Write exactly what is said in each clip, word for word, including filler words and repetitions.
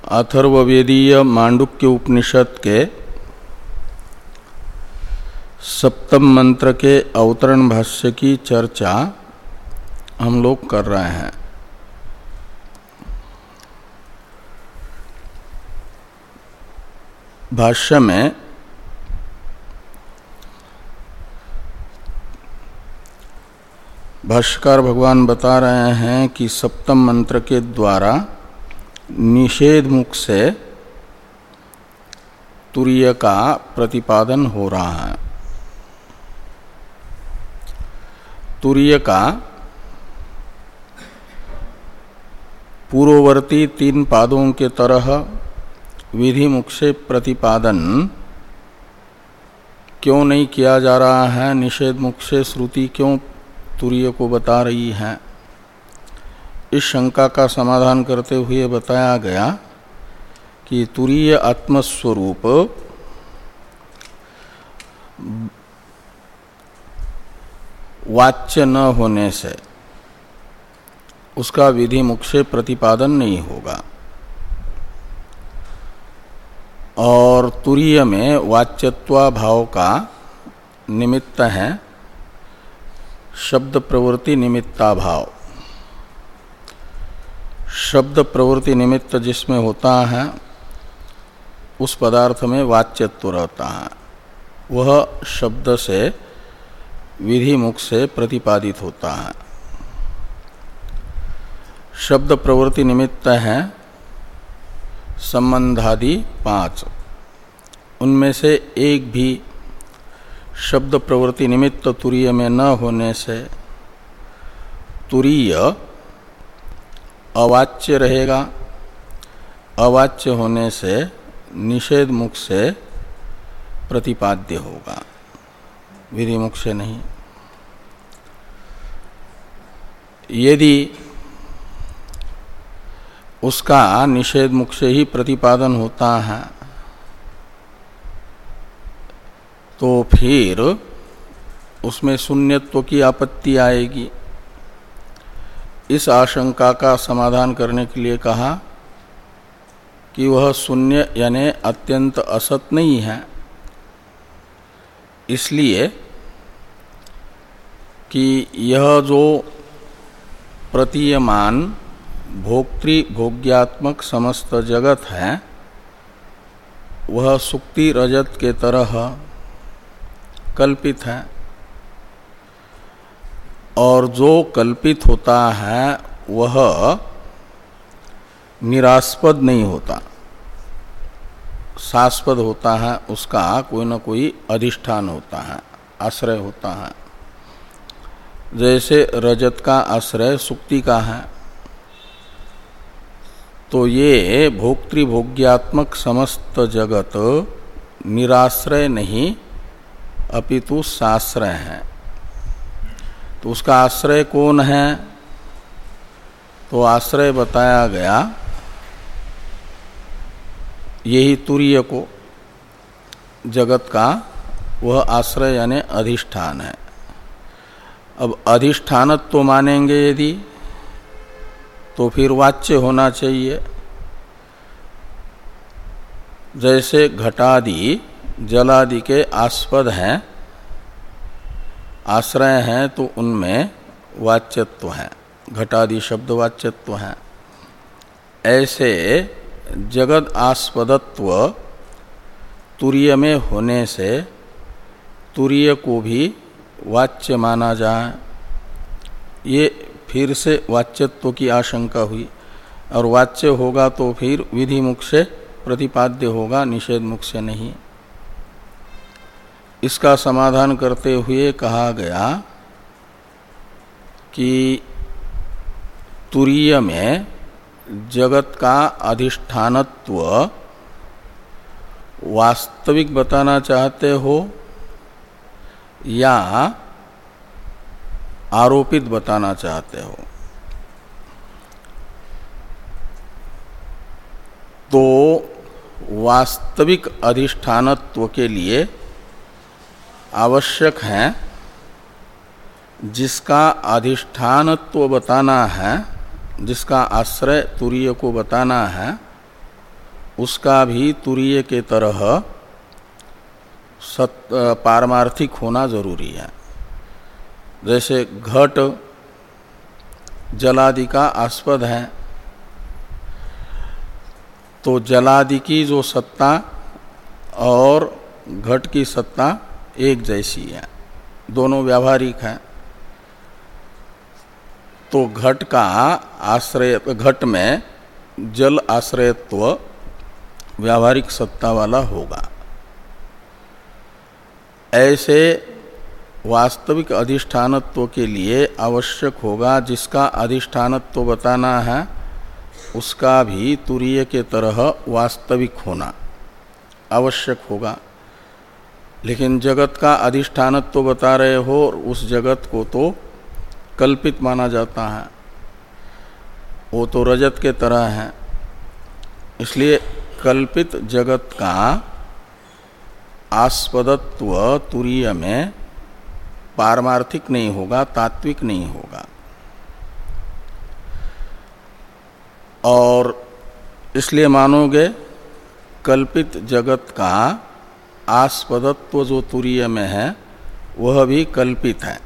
अथर्ववेदीय मांडुक्य उपनिषद के सप्तम मंत्र के अवतरण भाष्य की चर्चा हम लोग कर रहे हैं। भाष्य में भाष्यकार भगवान बता रहे हैं कि सप्तम मंत्र के द्वारा निषेध मुख से तुरीय का प्रतिपादन हो रहा है। तुरीय का पूर्ववर्ती तीन पादों के तरह विधि मुख से प्रतिपादन क्यों नहीं किया जा रहा है? निषेध मुख से श्रुति क्यों तुरीय को बता रही है? इस शंका का समाधान करते हुए बताया गया कि तुरीय आत्मस्वरूप वाच्य न होने से उसका विधि मुख से प्रतिपादन नहीं होगा, और तुरीय में वाच्यत्वा भाव का निमित्त है शब्द प्रवृत्ति निमित्ता भाव। शब्द प्रवृत्ति निमित्त जिसमें होता है उस पदार्थ में वाच्यत्व रहता है, वह शब्द से विधि मुख से प्रतिपादित होता है। शब्द प्रवृत्ति निमित्त है संबंधादि पांच, उनमें से एक भी शब्द प्रवृत्ति निमित्त तुरीय में न होने से तुरीय अवाच्य रहेगा। अवाच्य होने से निषेध मुख से प्रतिपाद्य होगा, विधि मुख से नहीं। यदि उसका निषेध मुख से ही प्रतिपादन होता है तो फिर उसमें शून्यत्व की आपत्ति आएगी। इस आशंका का समाधान करने के लिए कहा कि वह शून्य यानी अत्यंत असत नहीं है, इसलिए कि यह जो प्रतीयमान भोक्तृ भोग्यात्मक समस्त जगत है वह सुक्ति रजत के तरह कल्पित है, और जो कल्पित होता है वह निरास्पद नहीं होता, शास्पद होता है। उसका कोई न कोई अधिष्ठान होता है, आश्रय होता है। जैसे रजत का आश्रय सुक्ति का है, तो ये भोक्तृ भोग्यात्मक समस्त जगत निराश्रय नहीं अपितु साश्रय है। तो उसका आश्रय कौन है? तो आश्रय बताया गया यही तुरीय को, जगत का वह आश्रय यानी अधिष्ठान है। अब अधिष्ठानत्व तो मानेंगे यदि, तो फिर वाच्य होना चाहिए। जैसे घटादि जलादि के आस्पद हैं, आश्रय हैं, तो उनमें वाच्यत्व है, घटादि शब्द वाच्यत्व है। ऐसे जगत आस्पदत्व तुरीय में होने से तुरीय को भी वाच्य माना जाए, ये फिर से वाच्यत्व की आशंका हुई। और वाच्य होगा तो फिर विधि मुख से प्रतिपाद्य होगा, निषेध मुख से नहीं। इसका समाधान करते हुए कहा गया कि तुरीय में जगत का अधिष्ठानत्व वास्तविक बताना चाहते हो या आरोपित बताना चाहते हो? तो वास्तविक अधिष्ठानत्व के लिए आवश्यक है जिसका अधिष्ठानत्व बताना है, जिसका आश्रय तुरीय को बताना है, उसका भी तुरीय के तरह सत पारमार्थिक होना जरूरी है। जैसे घट जलादि का आस्पद है, तो जलादि की जो सत्ता और घट की सत्ता एक जैसी है, दोनों व्यावहारिक हैं। तो घट का आश्रय, घट में जल आश्रयत्व व्यावहारिक सत्ता वाला होगा। ऐसे वास्तविक अधिष्ठानत्व के लिए आवश्यक होगा, जिसका अधिष्ठानत्व बताना है उसका भी तुरीय के तरह वास्तविक होना आवश्यक होगा। लेकिन जगत का अधिष्ठानत्व बता रहे हो, उस जगत को तो कल्पित माना जाता है, वो तो रजत के तरह है। इसलिए कल्पित जगत का आस्पदत्व तुरीय में पारमार्थिक नहीं होगा, तात्विक नहीं होगा। और इसलिए मानोगे कल्पित जगत का आस्पदत्व जो तुरीय में है वह भी कल्पित है।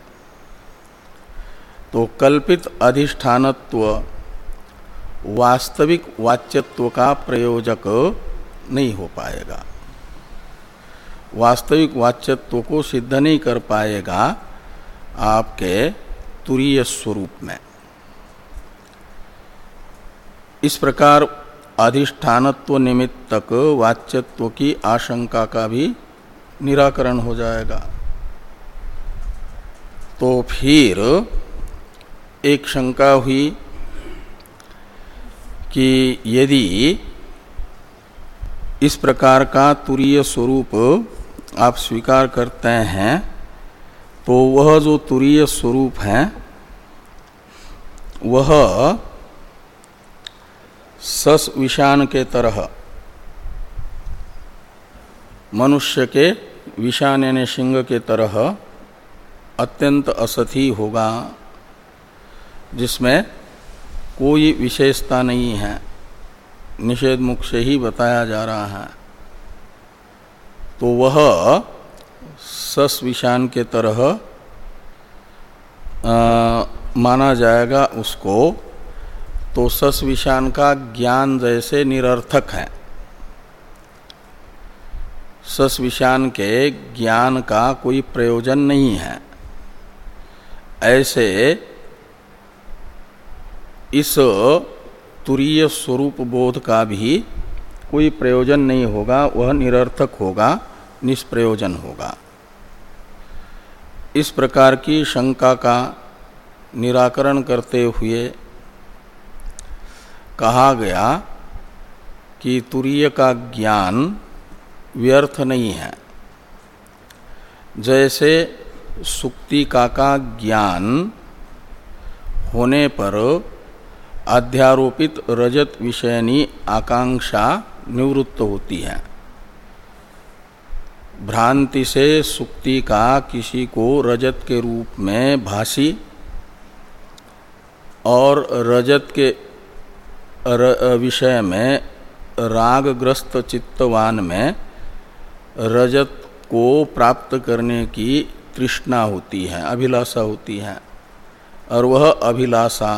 तो कल्पित अधिष्ठानत्व वास्तविक वाच्यत्व का प्रयोजक नहीं हो पाएगा, वास्तविक वाच्यत्व को सिद्ध नहीं कर पाएगा आपके तुरीय स्वरूप में। इस प्रकार अधिष्ठानत्व निमित्तक वाच्यत्व की आशंका का भी निराकरण हो जाएगा। तो फिर एक शंका हुई कि यदि इस प्रकार का तुरीय स्वरूप आप स्वीकार करते हैं, तो वह जो तुरीय स्वरूप है वह सस विषान के तरह मनुष्य के विषान यानी सिंह के तरह अत्यंत असथी होगा, जिसमें कोई विशेषता नहीं है, निषेध मुख से ही बताया जा रहा है। तो वह सस विषान के तरह आ, माना जाएगा उसको। तो सस विषान का ज्ञान जैसे निरर्थक है, सस विषान के ज्ञान का कोई प्रयोजन नहीं है, ऐसे इस तुरीय स्वरूप बोध का भी कोई प्रयोजन नहीं होगा, वह निरर्थक होगा, निष्प्रयोजन होगा। इस प्रकार की शंका का निराकरण करते हुए कहा गया कि तुरीय का ज्ञान व्यर्थ नहीं है। जैसे सुक्तिका का ज्ञान होने पर अध्यारोपित रजत विषयनी आकांक्षा निवृत्त होती है। भ्रांति से सुक्ति का किसी को रजत के रूप में भासी और रजत के विषय में रागग्रस्त चित्तवान में रजत को प्राप्त करने की तृष्णा होती है, अभिलाषा होती है, और वह अभिलाषा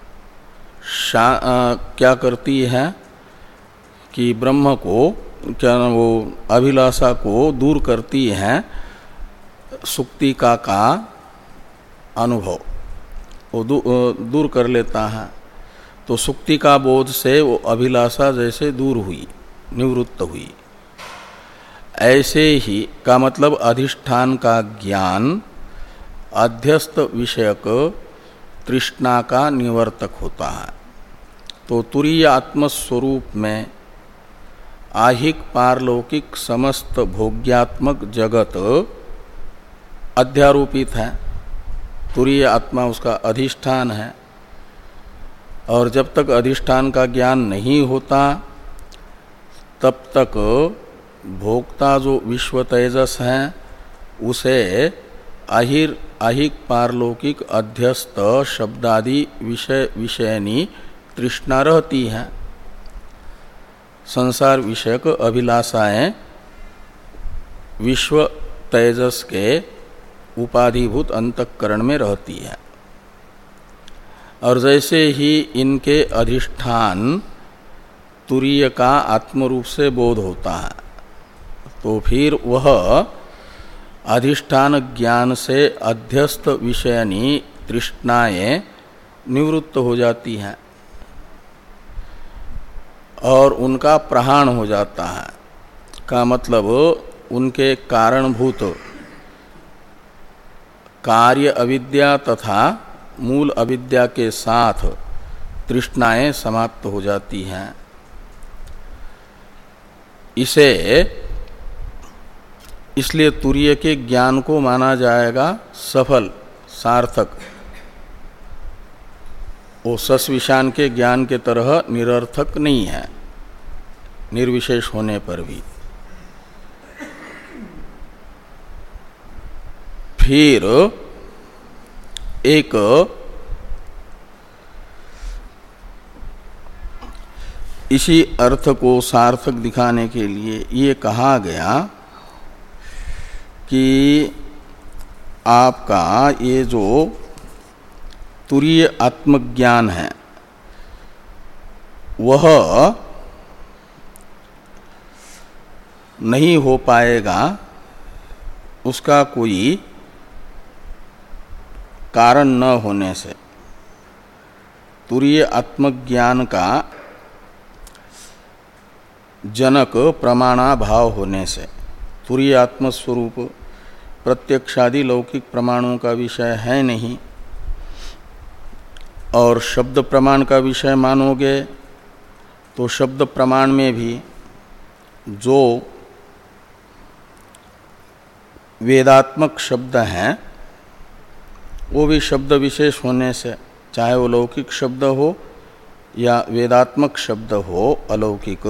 क्या करती है कि ब्रह्म को, क्या वो अभिलाषा को दूर करती है सुक्तिका का अनुभव, वो दू, दूर कर लेता है। तो सुक्तिका बोध से वो अभिलाषा जैसे दूर हुई, निवृत्त हुई। ऐसे ही का मतलब अधिष्ठान का ज्ञान अध्यस्त विषयक तृष्णा का निवर्तक होता है। तो तुरीय आत्मस्वरूप में आहिक पारलौकिक समस्त भोग्यात्मक जगत अध्यारोपित है, तुरीय आत्मा उसका अधिष्ठान है। और जब तक अधिष्ठान का ज्ञान नहीं होता तब तक भोक्ता जो विश्व तेजस है उसे आहिर आहिक पारलौकिक अध्यस्त शब्दादि विषय विषयनी तृष्णा रहती है। संसार विषयक अभिलाषाएं विश्व तेजस के उपाधिभूत अंतःकरण में रहती है, और जैसे ही इनके अधिष्ठान तुरीय का आत्मरूप से बोध होता है तो फिर वह अधिष्ठान ज्ञान से अध्यस्त विषयनी तृष्णाएं निवृत्त हो जाती हैं और उनका प्रहाण हो जाता है। का मतलब उनके कारणभूत कार्य अविद्या तथा मूल अविद्या के साथ तृष्णाएं समाप्त हो जाती हैं। इसे इसलिए तुरीय के ज्ञान को माना जाएगा सफल सार्थक। वो सस्विशान के ज्ञान के तरह निरर्थक नहीं है निर्विशेष होने पर भी। फिर एक इसी अर्थ को सार्थक दिखाने के लिए ये कहा गया कि आपका ये जो तुरीय आत्मज्ञान है वह नहीं हो पाएगा, उसका कोई कारण न होने से। तुरीय आत्मज्ञान का जनक प्रमाणाभाव होने से। तुरीय आत्मस्वरूप प्रत्यक्षादि लौकिक प्रमाणों का विषय है नहीं, और शब्द प्रमाण का विषय मानोगे तो शब्द प्रमाण में भी जो वेदात्मक शब्द हैं वो भी शब्द विशेष होने से, चाहे वो लौकिक शब्द हो या वेदात्मक शब्द हो अलौकिक,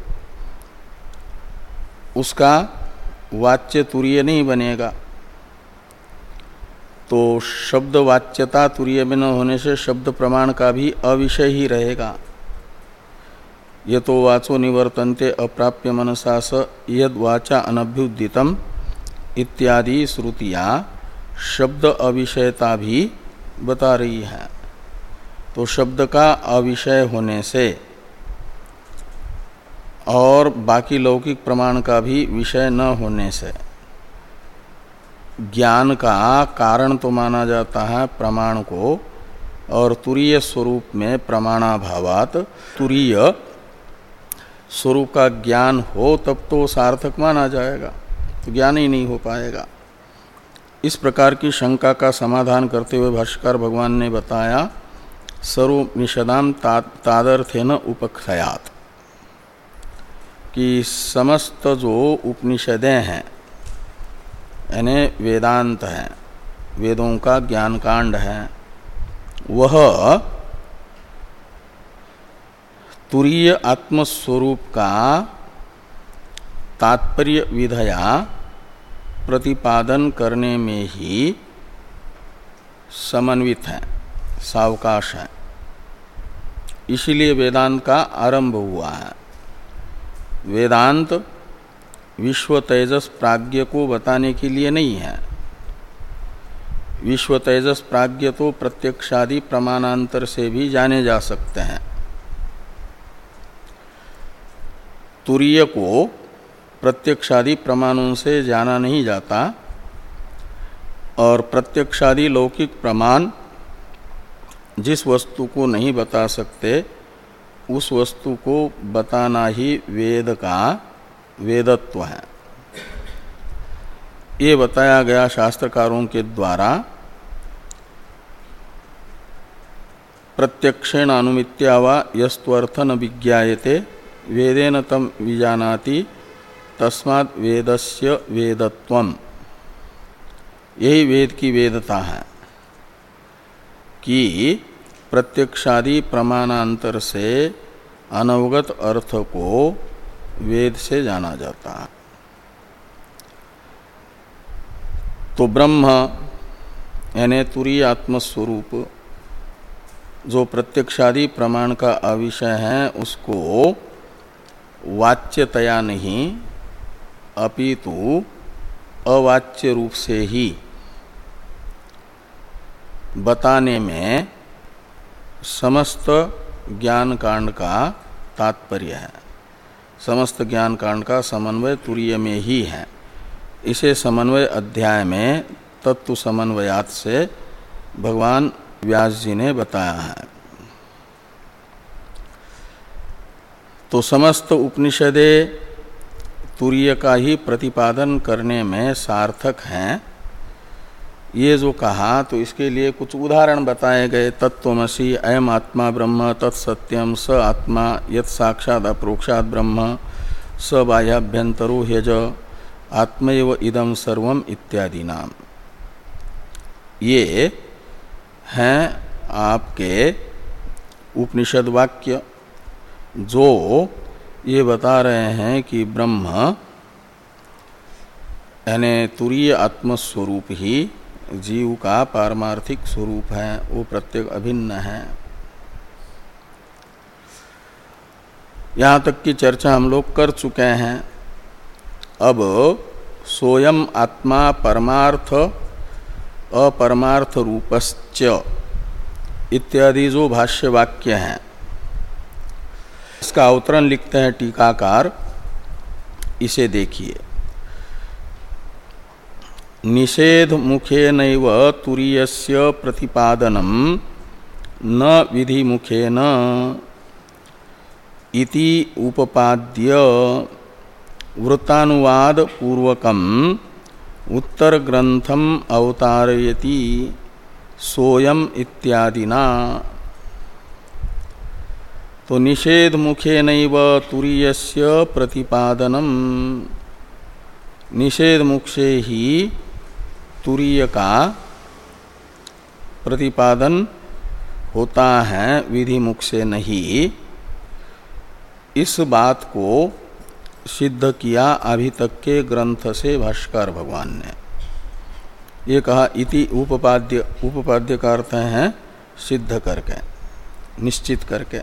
उसका वाच्य तुरीय नहीं बनेगा। तो शब्द वाच्यता तुरीय में न होने से शब्द प्रमाण का भी अविषय ही रहेगा। ये तो वाचो निवर्तन्ते अप्राप्य मनसा स यद वाचा अनभ्युदितम इत्यादि श्रुतियां शब्द अविषयता भी बता रही है। तो शब्द का अविषय होने से और बाकी लौकिक प्रमाण का भी विषय न होने से ज्ञान का कारण तो माना जाता है प्रमाण को, और तुरीय स्वरूप में प्रमाणाभावात तुरीय स्वरूप का ज्ञान हो तब तो सार्थक माना जाएगा, तो ज्ञान ही नहीं हो पाएगा। इस प्रकार की शंका का समाधान करते हुए भाष्यकार भगवान ने बताया सर्वोपनिषदाम तादर्थेन उपक्षयात, कि समस्त जो उपनिषदें हैं यानी वेदांत है, वेदों का ज्ञान कांड है, वह तुरीय आत्मस्वरूप का तात्पर्य विधया प्रतिपादन करने में ही समन्वित है, सावकाश है। इसीलिए वेदांत का आरंभ हुआ है। वेदांत विश्व तेजस प्राज्ञ को बताने के लिए नहीं है। विश्व तेजस प्राज्ञ तो प्रत्यक्षादि प्रमाणांतर से भी जाने जा सकते हैं। तुरीय को प्रत्यक्षादि प्रमाणों से जाना नहीं जाता, और प्रत्यक्षादि लौकिक प्रमाण जिस वस्तु को नहीं बता सकते उस वस्तु को बताना ही वेद का वेदत्व है। ये बताया गया शास्त्रकारों के द्वारा। प्रत्यक्षेण अनुमित्या वा यस्त्वर्थ न विज्ञायते वेदेन तम विजानाति तस्मात् वेदस्य वेदत्वम्। यही वेद की वेदता है कि प्रत्यक्षादि प्रमाणांतर से अनवगत अर्थ को वेद से जाना जाता है। तो ब्रह्म यानी तुरीय आत्मस्वरूप जो प्रत्यक्षादि प्रमाण का अविषय है, उसको वाच्यतया नहीं अपितु अवाच्य रूप से ही बताने में समस्त ज्ञान कांड का तात्पर्य है। समस्त ज्ञान कांड का समन्वय तुरीय में ही है। इसे समन्वय अध्याय में तत्व समन्वयात से भगवान व्यास जी ने बताया है। तो समस्त उपनिषदे तुरीय का ही प्रतिपादन करने में सार्थक हैं। ये जो कहा तो इसके लिए कुछ उदाहरण बताए गए। तत्त्वमसि अयम आत्मा ब्रह्म तत्सत्यम स आत्मा यत् साक्षात् अप्रोक्षात् ब्रह्म स बाह्याभ्यंतरो ह्यज आत्मैव इदं सर्वम इत्यादि नाम। ये हैं आपके उपनिषद वाक्य जो ये बता रहे हैं कि ब्रह्म यानी तुरीय आत्मस्वरूप ही जीव का पारमार्थिक स्वरूप है, वो प्रत्येक अभिन्न है। यहाँ तक की चर्चा हम लोग कर चुके हैं। अब सोयम आत्मा परमार्थ अपरमार्थ रूपश्च इत्यादि जो भाष्य वाक्य हैं, इसका अवतरण लिखते हैं टीकाकार। इसे देखिए। निषेध मुखेनैव तुरीयस्य प्रतिपादनम न विधि मुखेन इति उपपाद्य वृत्तानुवाद पूर्वकम उत्तर ग्रंथम अवतारयति सोयम इत्यादिना। तो निषेध मुखेनैव तुरीयस्य प्रतिपादनम, निषेध मुख से ही तुरीय का प्रतिपादन होता है, विधि मुख से नहीं। इस बात को सिद्ध किया अभी तक के ग्रंथ से भाष्यकार भगवान ने। ये कहा इति उपपाद्य, उपपाद्य का अर्थ है सिद्ध करके, निश्चित करके।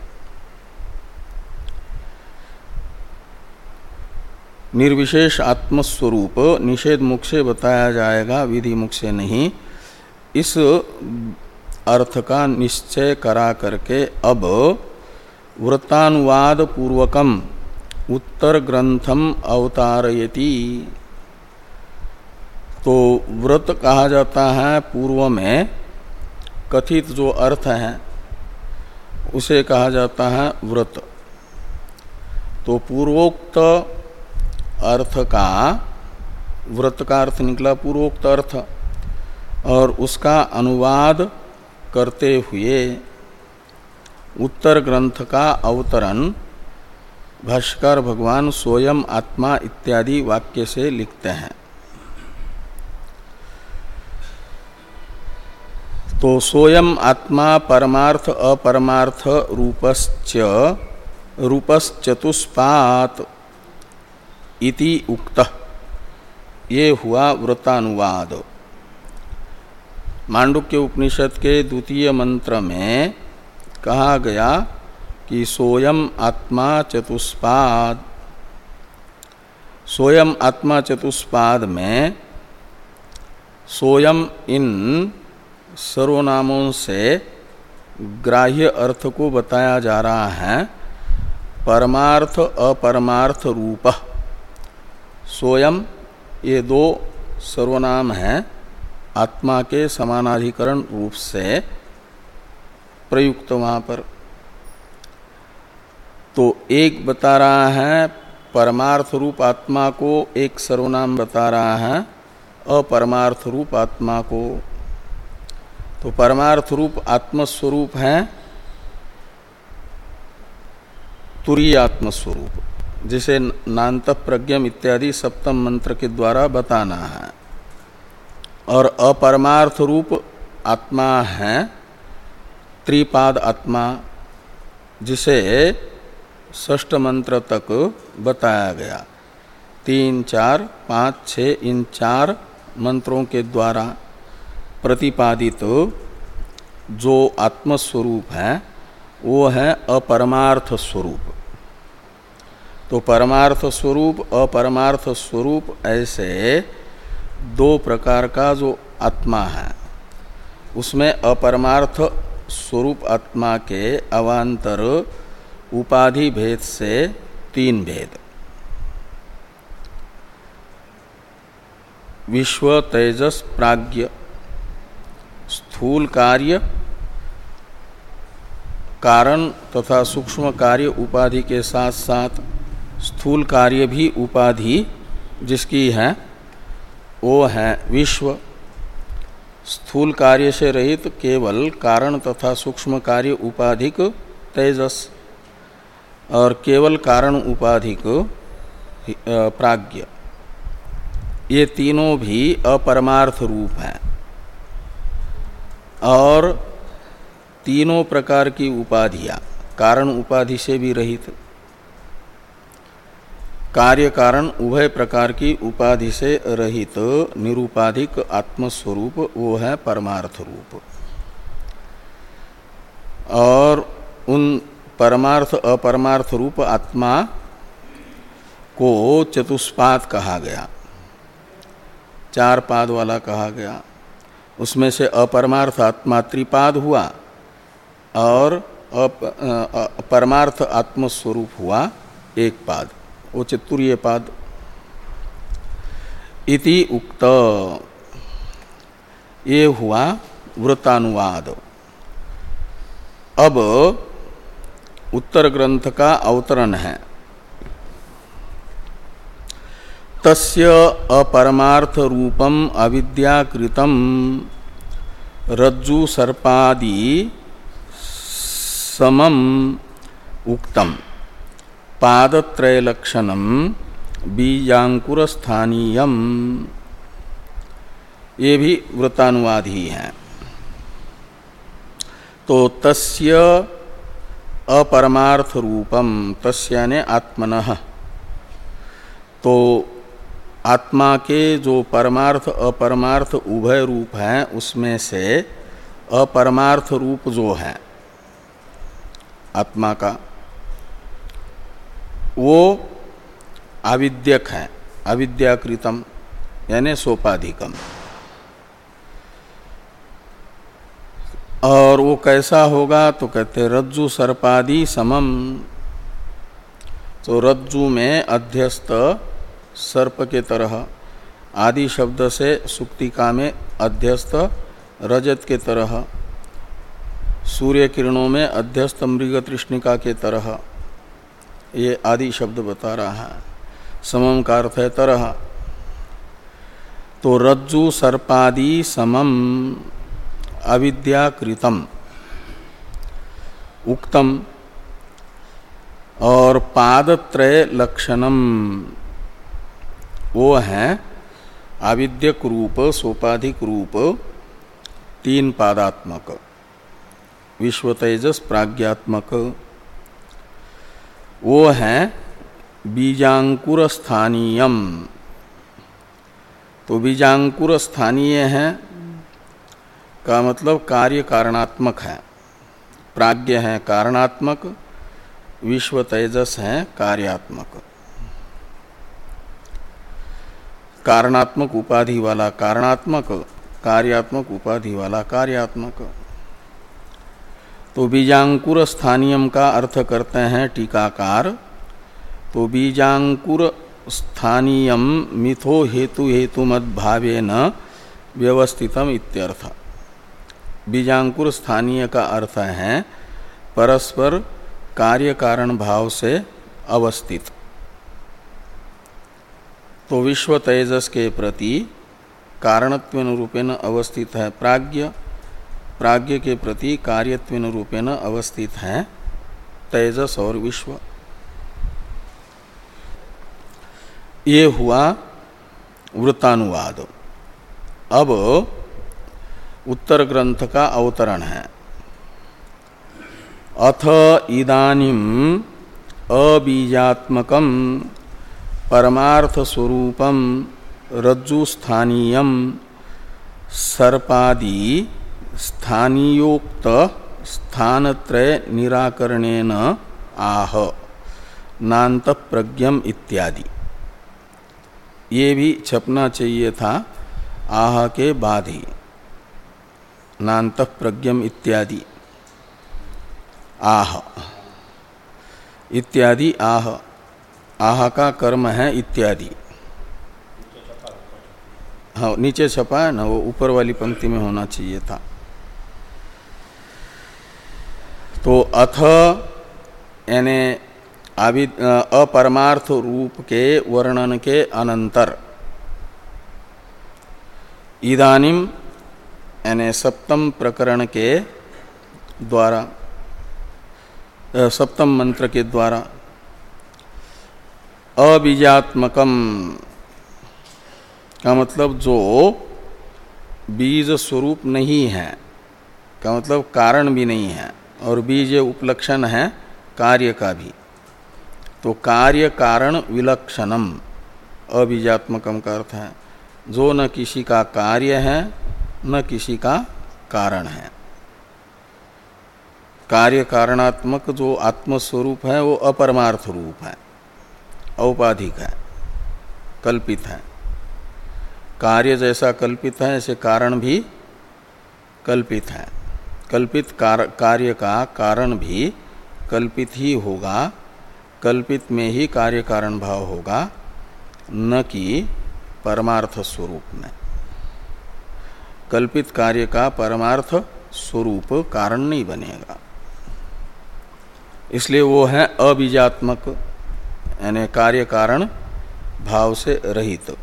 निर्विशेष आत्मस्वरूप निषेध मुख से बताया जाएगा, विधि मुख से नहीं। इस अर्थ का निश्चय करा करके अब वृत्तानुवाद पूर्वकम उत्तर ग्रंथम अवतारयति। तो व्रत कहा जाता है पूर्व में कथित जो अर्थ है उसे कहा जाता है व्रत। तो पूर्वोक्त अर्थ का, व्रत का अर्थ निकला पूर्वोक्त अर्थ, और उसका अनुवाद करते हुए उत्तर ग्रंथ का अवतरण भाष्यकार भगवान स्वयं आत्मा इत्यादि वाक्य से लिखते हैं। तो स्वयं आत्मा परमार्थ अपरमार्थ रूपश्च रूपश्चतुष्पात् इति उक्तः, ये हुआ व्रतानुवाद। मांडुक्य उपनिषद के द्वितीय मंत्र में कहा गया कि सोयम आत्मा चतुष्पाद। सोयम आत्मा चतुष्पाद में सोयम इन सर्वनामों से ग्राह्य अर्थ को बताया जा रहा है परमार्थ अपरमार्थ रूप। सोयम ये दो सर्वनाम हैं आत्मा के समानाधिकरण रूप से प्रयुक्त वहाँ पर। तो एक बता रहा है परमार्थ रूप आत्मा को, एक सर्वनाम बता रहा है अपरमार्थ रूप आत्मा को। तो परमार्थ रूप आत्मस्वरूप है तुरीय आत्मस्वरूप, जिसे नान्त प्रज्ञम इत्यादि सप्तम मंत्र के द्वारा बताना है। और अपरमार्थ रूप आत्मा है त्रिपाद आत्मा, जिसे षष्ठ मंत्र तक बताया गया। तीन चार पाँच छः इन चार मंत्रों के द्वारा प्रतिपादित जो आत्मस्वरूप है वो है अपरमार्थ स्वरूप। तो परमार्थ स्वरूप अपरमार्थ स्वरूप ऐसे दो प्रकार का जो आत्मा है, उसमें अपरमार्थ स्वरूप आत्मा के अवान्तर उपाधि भेद से तीन भेद, विश्व तेजस प्राज्ञ, स्थूल कार्य कारण तथा सूक्ष्म कार्य उपाधि के साथ साथ स्थूल कार्य भी उपाधि जिसकी है वो है विश्व। स्थूल कार्य से रहित केवल कारण तथा सूक्ष्म कार्य उपाधिक तेजस और केवल कारण उपाधिक प्राज्ञ, ये तीनों भी अपरमार्थ रूप हैं और तीनों प्रकार की उपाधियां कारण उपाधि से भी रहित, कार्य कारण उभय प्रकार की उपाधि से रहित निरूपाधिक आत्मस्वरूप वो है परमार्थ रूप। और उन परमार्थ अपरमार्थ रूप आत्मा को चतुष्पाद कहा गया, चार पाद वाला कहा गया। उसमें से अपरमार्थ आत्मा त्रिपाद हुआ और परमार्थ आत्मस्वरूप हुआ एक पाद, वो चतुर्य पाद। इति उक्त, ये हुआ वृत्तानुवाद। अब उत्तर ग्रंथ का अवतरण है। तस्य अपरमार्थ रूपम अविद्याकृतम रज्जु सर्पादि समम उक्तम पादत्रय लक्षणम बीजांकुर स्थानीयम, ये भी वृत्तानुवाद ही है। तो तस्य अपरमार्थ रूपम, तस्य ने आत्मनः, तो आत्मा के जो परमार्थ अपरमार्थ उभय रूप हैं उसमें से अपरमार्थ रूप जो है आत्मा का, वो आविद्यक है, अविद्याकृतम यानी सोपाधिकम। और वो कैसा होगा तो कहते रज्जु सर्पादि समम, तो रज्जु में अध्यस्त सर्प के तरह, आदि शब्द से सुक्तिका में अध्यस्त रजत के तरह, सूर्य किरणों में अध्यस्त मृग तृष्णिका के तरह, ये आदि शब्द बता रहा है। समम का अर्थ है तरह। तो रज्जु सर्पादि समम अविद्याकृतम उक्तम, और पादत्रय लक्षणम, वो है आविद्यक रूप सोपाधिक रूप तीन पादात्मक विश्व तेजस प्राज्ञात्मक, वो है बीजांकुर स्थानीयम। तो बीजांकुर स्थानीय है का मतलब कार्य कारणात्मक है, प्राज्ञ है कारणात्मक, विश्व तेजस है कार्यात्मक। कारणात्मक उपाधि वाला कारणात्मक, कार्यात्मक उपाधि वाला कार्यात्मक। तो बीजांकुर स्थानीयम का अर्थ करते हैं टीकाकार, तो बीजांकुर स्थानीयम मिथो हेतु हेतु मद भावेन व्यवस्थितम इत्यर्थ। बीजांकुर स्थानीय का अर्थ है परस्पर कार्य कारण भाव से अवस्थित। तो विश्व तेजस के प्रति कारणत्वेन रूपेण अवस्थित है प्राज्ञ, प्राज्ञ के प्रति कार्यत्वेन रूपेण अवस्थित है तेजस और विश्व। ये हुआ वृत्तानुवाद। अब उत्तर ग्रंथ का अवतरण है। अथ इदानीम अबीजात्मकम परमार्थ स्वरूपम रज्जु स्थानीयम सर्पादि स्थानीयोक्त स्थानत्रय निराकरणेन आह नान्त प्रज्ञम इत्यादि। ये भी छपना चाहिए था आह के बाद ही, नान्त प्रज्ञम इत्यादि आह इत्यादि आह, आह का कर्म है इत्यादि। हाँ नीचे छपा है ना, वो ऊपर वाली पंक्ति में होना चाहिए था। तो अथ यानी अपरमार्थ रूप के वर्णन के अनंतर इदानीम यानी सप्तम प्रकरण के द्वारा, सप्तम मंत्र के द्वारा अबीजात्मकम का मतलब जो बीज स्वरूप नहीं है, का मतलब कारण भी नहीं है, और बीज उपलक्षण है कार्य का भी। तो कार्य कारण विलक्षणम अबीजात्मकम का अर्थ है जो न किसी का कार्य है न किसी का कारण है। कार्य कारणात्मक जो आत्मस्वरूप है वो अपरमार्थ रूप है, औपाधिक है, कल्पित है। कार्य जैसा कल्पित है ऐसे कारण भी कल्पित है। कल्पित कार, कार्य का कारण भी कल्पित ही होगा, कल्पित में ही कार्य कारण भाव होगा, न कि परमार्थ स्वरूप में। कल्पित कार्य का परमार्थ स्वरूप कारण नहीं बनेगा, इसलिए वो है अबीजात्मक यानी कार्य कारण भाव से रहित।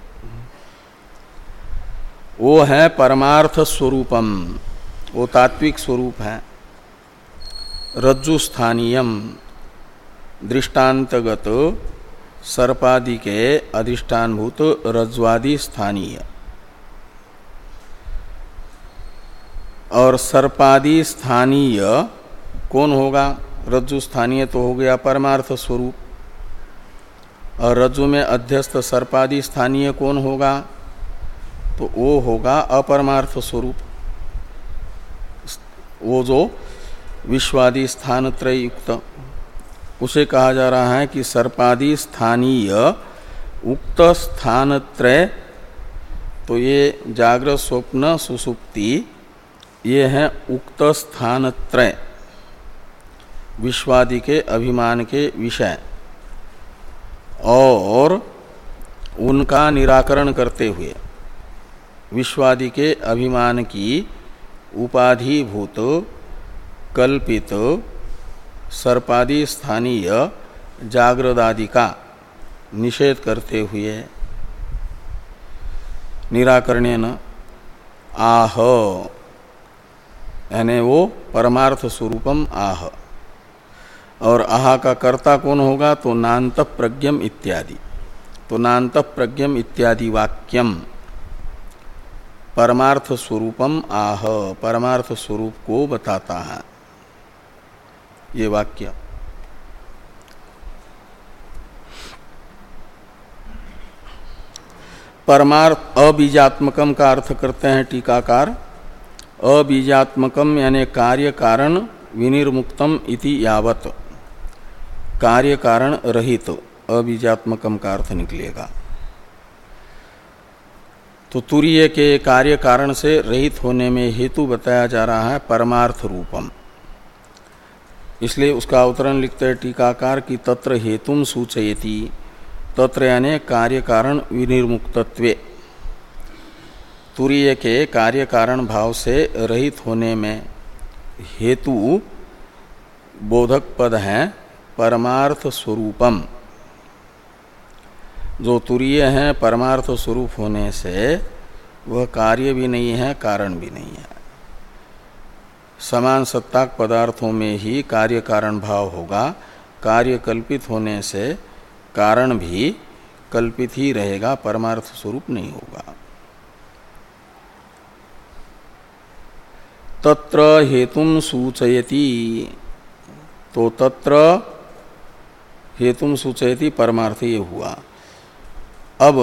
वो है परमार्थ स्वरूपम, वो तात्विक स्वरूप है। रज्जु स्थानीयम दृष्टांतगत सर्पादि के अधिष्ठानभूत रज्ज्वादि स्थानीय। और सर्पादि स्थानीय कौन होगा? रज्जु स्थानीय तो हो गया परमार्थ स्वरूप, और रज्जु में अध्यस्त सर्पादि स्थानीय कौन होगा? तो वो होगा अपरमार्थ स्वरूप, वो जो विश्वादि स्थान त्रय युक्त, उसे कहा जा रहा है कि सर्पादि स्थानीय उक्त स्थान त्रय। तो ये जागृत स्वप्न सुषुप्ति ये है उक्त स्थान त्रय, विश्वादि के अभिमान के विषय, और उनका निराकरण करते हुए विश्वादि के अभिमान की उपाधिभूत कल्पित सर्पादि स्थानीय जागृदादि का निषेध करते हुए निराकरणेन आह यानी वो परमार्थ स्वरूपम आह। और आह का कर्ता कौन होगा? तो नान्त प्रज्ञम इत्यादि। तो नान्त प्रज्ञम इत्यादि वाक्यम परमार्थ स्वरूपम आह, परमार्थ स्वरूप को बताता है ये वाक्य। परमार्थ अबीजात्मकम का अर्थ करते हैं टीकाकार, अबीजात्मकम यानी कार्य कारण विनिर्मुक्तम इति यावत, कार्य कारण रहित तो अबीजात्मकम का अर्थ निकलेगा। तो तुरीय के कार्य कारण से रहित होने में हेतु बताया जा रहा है परमार्थ रूपम, इसलिए उसका अवतरण लिखते हैं टीकाकार की तत्र हेतुम सूचयति, तत्र यानी कार्य कारण विनिर्मुक्तत्वे। तुरीय के कार्य कारण भाव से रहित होने में हेतु बोधक पद है परमार्थ स्वरूपम। जो तुरीय है परमार्थ स्वरूप होने से वह कार्य भी नहीं है कारण भी नहीं है। समान सत्ताक पदार्थों में ही कार्य कारण भाव होगा, कार्य कल्पित होने से कारण भी कल्पित ही रहेगा, परमार्थ स्वरूप नहीं होगा। तत्र हेतुम सूचयति, तो तत्र हेतुम सूचयति परमार्थ ये हुआ। अब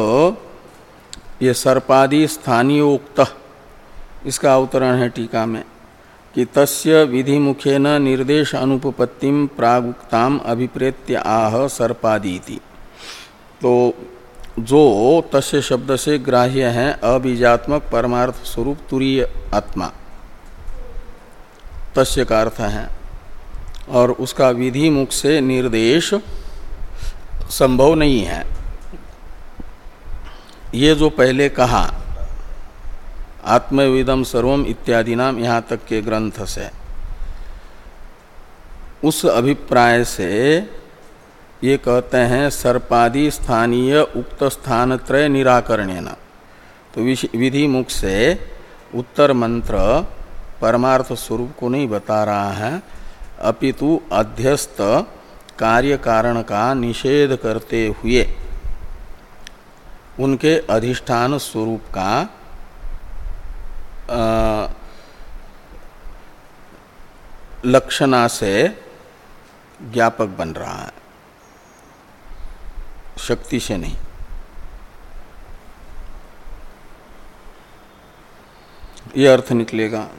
ये सर्पादि स्थानीयोक्त, इसका अवतरण है टीका में कि तस्य विधि मुखेन निर्देश अनुपपत्तिम प्रागुक्ताम अभिप्रेत्य आह सर्पादीति। तो जो तस्य शब्द से ग्राह्य है अबीजात्मक परमार्थ स्वरूप तुरीय आत्मा, तस्य का अर्थ है, और उसका विधि मुख से निर्देश संभव नहीं है। ये जो पहले कहा आत्मविदम सर्वम इत्यादि नाम यहाँ तक के ग्रंथ से, उस अभिप्राय से ये कहते हैं सर्पादि स्थानीय उक्त स्थानत्रय निराकरणेन। तो विधि मुख से उत्तर मंत्र परमार्थ स्वरूप को नहीं बता रहा है, अपितु अध्यस्त कार्य कारण का निषेध करते हुए उनके अधिष्ठान स्वरूप का लक्षणा से ज्ञापक बन रहा है, शक्ति से नहीं। यह अर्थ निकलेगा।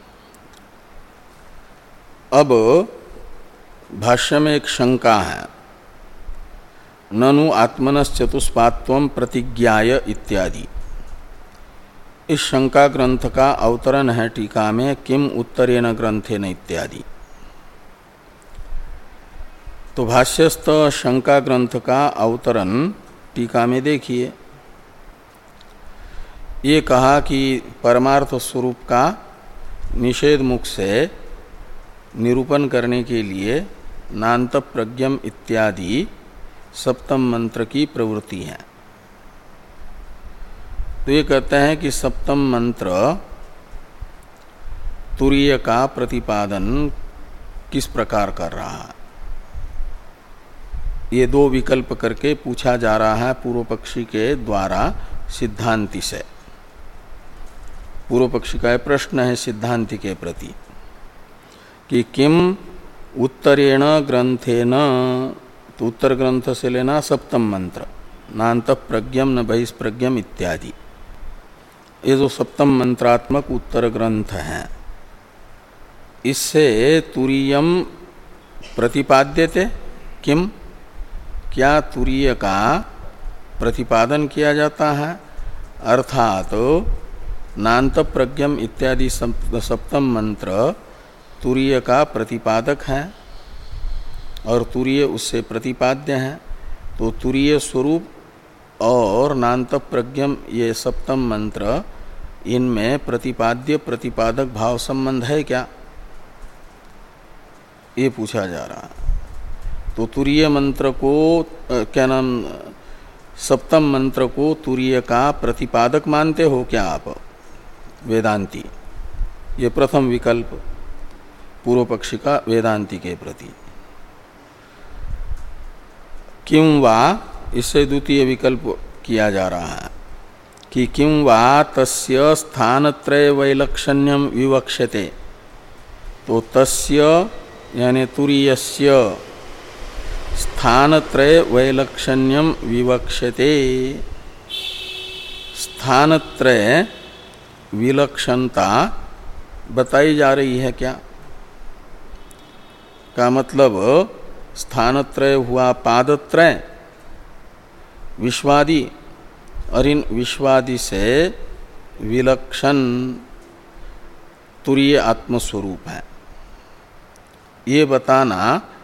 अब भाष्य में एक शंका है, ननु आत्मनस् चतुष्पात्वं प्रतिज्ञाय इत्यादि। इस शंका ग्रंथ का अवतरण है टीका में, किम उत्तरेण ग्रंथेन इत्यादि। तो भाष्यस्थ शंका ग्रंथ का अवतरण टीका में देखिए। ये कहा कि परमार्थ स्वरूप का निषेध मुख से निरूपण करने के लिए नान्त प्रज्ञम इत्यादि सप्तम मंत्र की प्रवृत्ति है। तो ये कहते हैं कि सप्तम मंत्र तुरीय का प्रतिपादन किस प्रकार कर रहा है। ये दो विकल्प करके पूछा जा रहा है पूर्व पक्षी के द्वारा सिद्धांति से। पूर्व पक्षी का प्रश्न है सिद्धांति के प्रति कि किम उत्तरेण ग्रंथेन, तो उत्तर ग्रंथ से लेना सप्तम मंत्र, नान्त प्रज्ञम न बहिष्प्रज्ञम इत्यादि। ये जो सप्तम मंत्रात्मक उत्तर ग्रंथ है, इससे तुरीयम प्रतिपाद्यते किम, क्या तुरीय का प्रतिपादन किया जाता है, अर्थात तो नान्त प्रज्ञम इत्यादि सप्तम मंत्र तुरीय का प्रतिपादक है और तुरीय उससे प्रतिपाद्य है। तो तुरीय स्वरूप और नान्त प्रज्ञम ये सप्तम मंत्र, इनमें प्रतिपाद्य प्रतिपादक भाव संबंध है क्या, ये पूछा जा रहा है। तो तुरीय मंत्र को क्या नाम, सप्तम मंत्र को तुरीय का प्रतिपादक मानते हो क्या आप वेदांती? ये प्रथम विकल्प पूर्व पक्षी का वेदांती के प्रति। किं वा, इससे द्वितीय विकल्प किया जा रहा है कि किं वा तस्य स्थानत्रय वैलक्षण्यम विवक्ष्यते। तो तस्य यानी तुरीयस्य स्थानत्रय वैलक्षण्यम विवक्ष्यते। स्थानत्रय विलक्षणता बताई जा रही है क्या? का मतलब स्थानत्रय हुआ पादत्रय विश्वादि, और इन विश्वादि से विलक्षण तुरीय आत्मस्वरूप है, ये बताना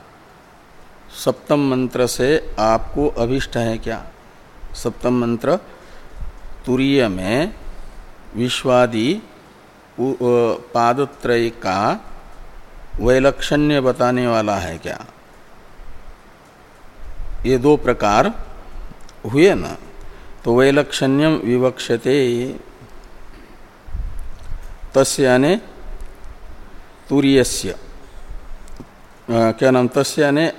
सप्तम मंत्र से आपको अभिष्ट है क्या? सप्तम मंत्र तुरीय में विश्वादि पादत्रय का वैलक्षण्य बताने वाला है क्या? ये दो प्रकार हुए ना। तो वैलक्षण्यम विवक्ष्यते, तस्य यानी तुरीयस्य, क्या नाम, तस्य यानी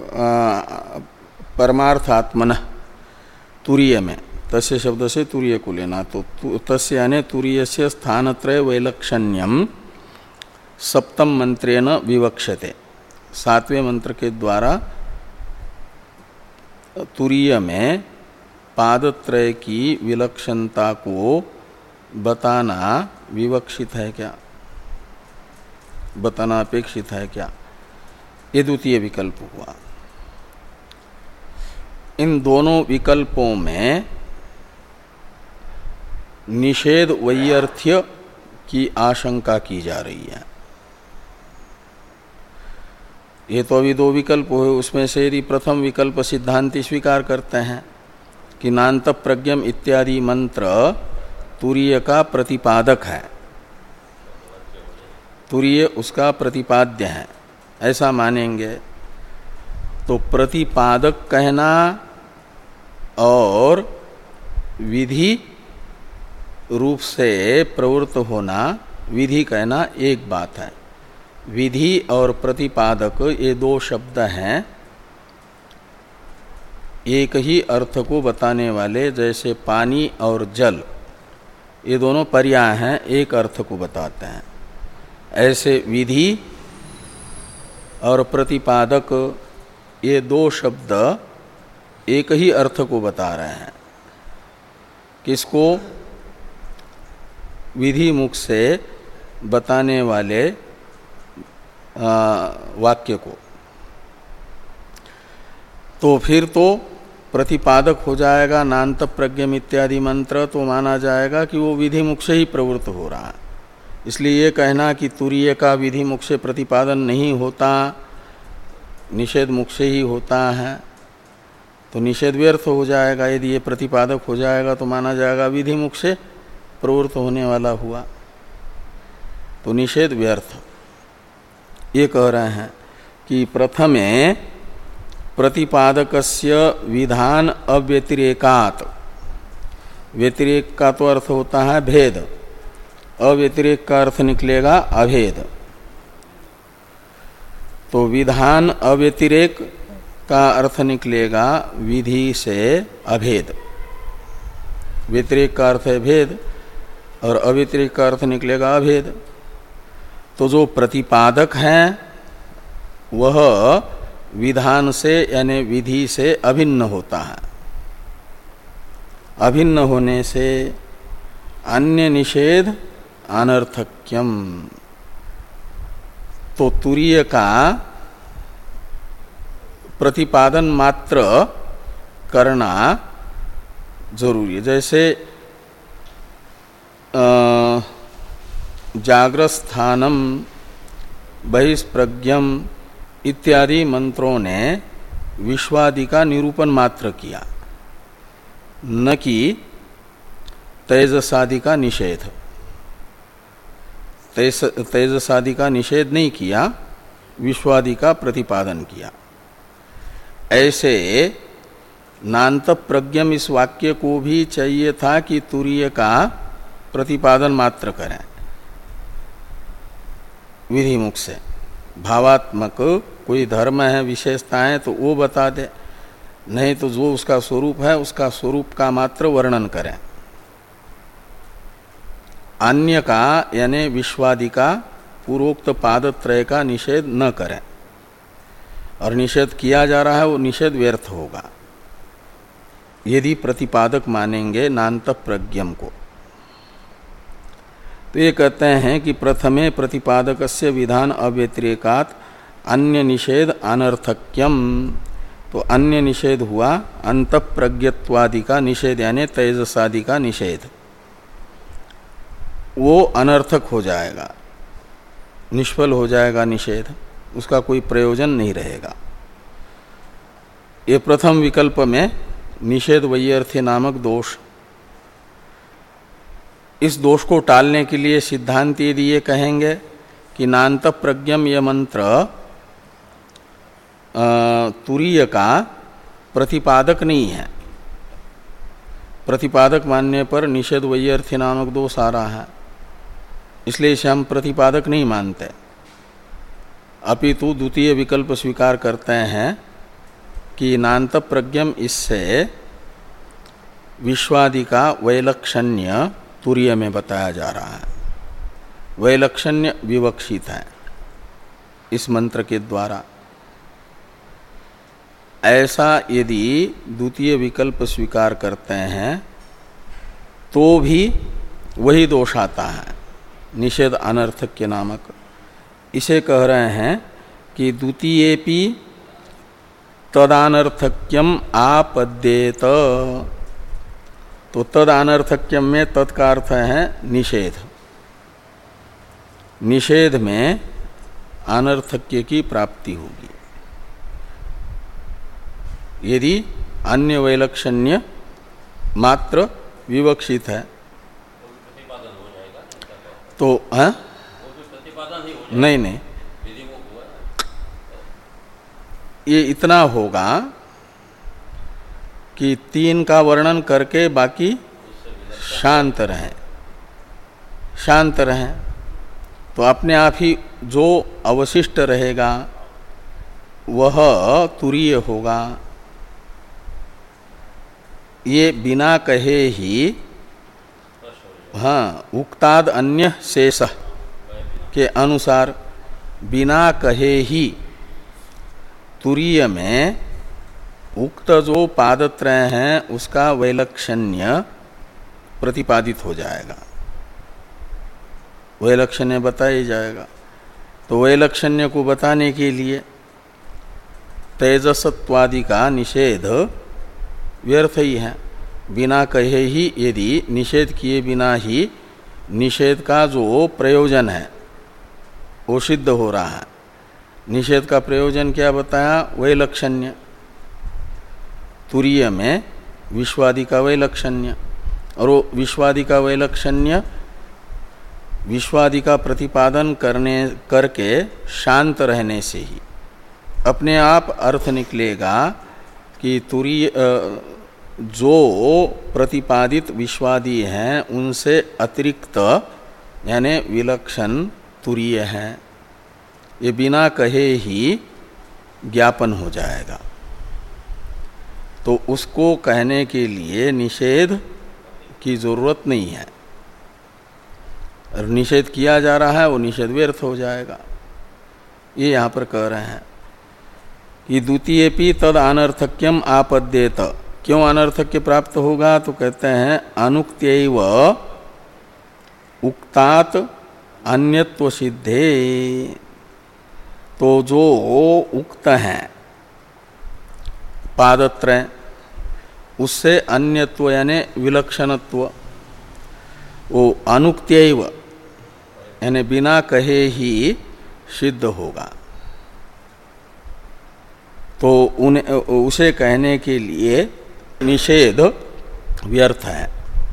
परमार्थात्मनः तुरीय में, तस्य शब्द से तुरीय को लेना। तो तस्य यानी तुरीयस्य स्थानत्रय वैलक्षण्यम सप्तम मंत्रेण विवक्ष्यते। सातवें मंत्र के द्वारा तुरीय में पादत्रय की विलक्षणता को बताना विवक्षित है क्या? बताना अपेक्षित है क्या, ये द्वितीय विकल्प हुआ। इन दोनों विकल्पों में निषेध वैयर्थ्य की आशंका की जा रही है। ये तो अभी दो विकल्प हुए, उसमें से यदि प्रथम विकल्प सिद्धांति स्वीकार करते हैं कि नान्त प्रज्ञम इत्यादि मंत्र तुरीय का प्रतिपादक है, तुरीय उसका प्रतिपाद्य है, ऐसा मानेंगे, तो प्रतिपादक कहना और विधि रूप से प्रवृत्त होना, विधि कहना एक बात है। विधि और प्रतिपादक ये दो शब्द हैं, एक ही अर्थ को बताने वाले। जैसे पानी और जल ये दोनों पर्याय हैं, एक अर्थ को बताते हैं। ऐसे विधि और प्रतिपादक ये दो शब्द एक ही अर्थ को बता रहे हैं। किसको? विधि मुख से बताने वाले आ, वाक्य को। तो फिर तो प्रतिपादक हो जाएगा नान्त प्रज्ञम इत्यादि मंत्र, तो माना जाएगा कि वो विधि मुख से ही प्रवृत्त हो रहा है। इसलिए ये कहना कि तुरीय का विधि मुख से प्रतिपादन नहीं होता, निषेध मुख से ही होता है, तो निषेध व्यर्थ हो जाएगा। यदि ये प्रतिपादक हो जाएगा तो माना जाएगा विधि मुख से प्रवृत्त होने वाला हुआ, तो निषेध व्यर्थ। ये कह रहे हैं कि प्रथमे प्रतिपादकस्य विधान अव्यतिरेकात्, व्यतिरेक का तो अर्थ होता है भेद, अव्यतिरेक का अर्थ निकलेगा अभेद। तो विधान अव्यतिरेक का अर्थ निकलेगा विधि से अभेद। व्यतिरेक का अर्थ है भेद और अव्यतिरेक का अर्थ निकलेगा अभेद। तो जो प्रतिपादक हैं वह विधान से यानी विधि से अभिन्न होता है। अभिन्न होने से अन्य निषेध अनर्थक्यम, तो तुरीय का प्रतिपादन मात्र करना जरूरी है। जैसे जागृस्थानम बहिष्प्रज्ञम इत्यादि मंत्रों ने विश्वादि का निरूपण मात्र किया, न कि तेजसादि का निषेध। तेज तेजसादि का निषेध नहीं किया, विश्वादि का प्रतिपादन किया। ऐसे नान्त प्रज्ञम इस वाक्य को भी चाहिए था कि तुरीय का प्रतिपादन मात्र करें विधि मुख से। भावात्मक कोई धर्म है, विशेषताएं, तो वो बता दे, नहीं तो जो उसका स्वरूप है उसका स्वरूप का मात्र वर्णन करें। अन्य का यानी विश्वादि का पूर्वोक्त पादत्रय का निषेध न करें, और निषेध किया जा रहा है वो निषेध व्यर्थ होगा यदि प्रतिपादक मानेंगे नान्त प्रज्ञम को। तो ये कहते हैं कि प्रथमे प्रतिपादकस्य विधान अव्यतिरेकात् अन्य निषेध अनर्थक्यम, तो अन्य निषेध हुआ अंतःप्रज्ञत्वादि का निषेध यानी तेजसादि का निषेध, वो अनर्थक हो जाएगा, निष्फल हो जाएगा निषेध, उसका कोई प्रयोजन नहीं रहेगा। ये प्रथम विकल्प में निषेध वैयर्थ्य नामक दोष, इस दोष को टालने के लिए सिद्धांत यदि ये कहेंगे कि नान्त प्रज्ञम यह मंत्र तुरीय का प्रतिपादक नहीं है, प्रतिपादक मानने पर निषेध वैयर्थ्य नामक दोष आ रहा है, इसलिए इसे हम प्रतिपादक नहीं मानते, अपितु द्वितीय विकल्प स्वीकार करते हैं कि नान्त प्रज्ञम इससे विश्वादि का वैलक्षण्य तुरीय में बताया जा रहा है। वैलक्षण्य विवक्षित है इस मंत्र के द्वारा। ऐसा यदि द्वितीय विकल्प स्वीकार करते हैं तो भी वही दोष आता है, निषेध अनर्थक के नामक। इसे कह रहे हैं कि द्वितीयेपि तदानर्थक्यम आपद्येत। तो तदानर्थक्यम में तत्का अर्थ है निषेध। निषेध में अनर्थक्य की प्राप्ति होगी यदि अन्य वैलक्षण्य मात्र विवक्षित है तो है? नहीं नहीं, ये इतना होगा कि तीन का वर्णन करके बाकी शांत रहें, शांत रहें, तो अपने आप ही जो अवशिष्ट रहेगा वह तुरीय होगा। ये बिना कहे ही, हाँ, उक्ताद अन्य शेष के अनुसार बिना कहे ही तुरीय में उक्त जो पादत्रय हैं उसका वैलक्षण्य प्रतिपादित हो जाएगा, वैलक्षण्य बताया जाएगा। तो वैलक्षण्य को बताने के लिए तेजसत्वादि का निषेध व्यर्थ ही है। बिना कहे ही यदि निषेध किए बिना ही निषेध का जो प्रयोजन है वो सिद्ध हो रहा है। निषेध का प्रयोजन क्या बताया? वैलक्षण्य। तुरीय में विश्वादि का वैलक्षण्य, और वो विश्वादि का वैलक्षण्य विश्वादि का प्रतिपादन करने करके शांत रहने से ही अपने आप अर्थ निकलेगा कि तुरीय जो प्रतिपादित विश्वादि हैं उनसे अतिरिक्त यानी विलक्षण तुरीय हैं, ये बिना कहे ही ज्ञापन हो जाएगा। तो उसको कहने के लिए निषेध की जरूरत नहीं है, और निषेध किया जा रहा है वो निषेध व्यर्थ हो जाएगा। ये यहाँ पर कह रहे हैं कि द्वितीयेपि तद अनर्थक्यम आपद्येत। क्यों अनर्थक्य प्राप्त होगा? तो कहते हैं अनुक्त्यैव उक्तात अन्यत्व सिद्धे। तो जो उक्त हैं पादत्रय उससे अन्यत्व यानी विलक्षणत्व वो अनुक्त्यैव यानी बिना कहे ही सिद्ध होगा। तो उन्हें उसे कहने के लिए निषेध व्यर्थ है।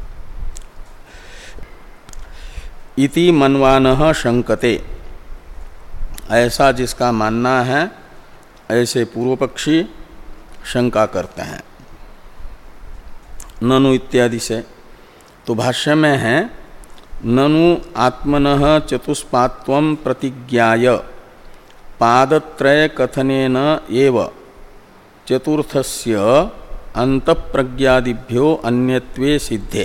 इति मन्वानः शंकते, ऐसा जिसका मानना है ऐसे पूर्व पक्षी शंका करते हैं ननु इत्यादि से। तो भाष्य में है ननु आत्मनः चतुष्पात्वं प्रतिज्ञाय पादत्रय कथनेन एव चतुर्थस्य अंतःप्रज्ञादिभ्यो अन्यत्वे सिद्धे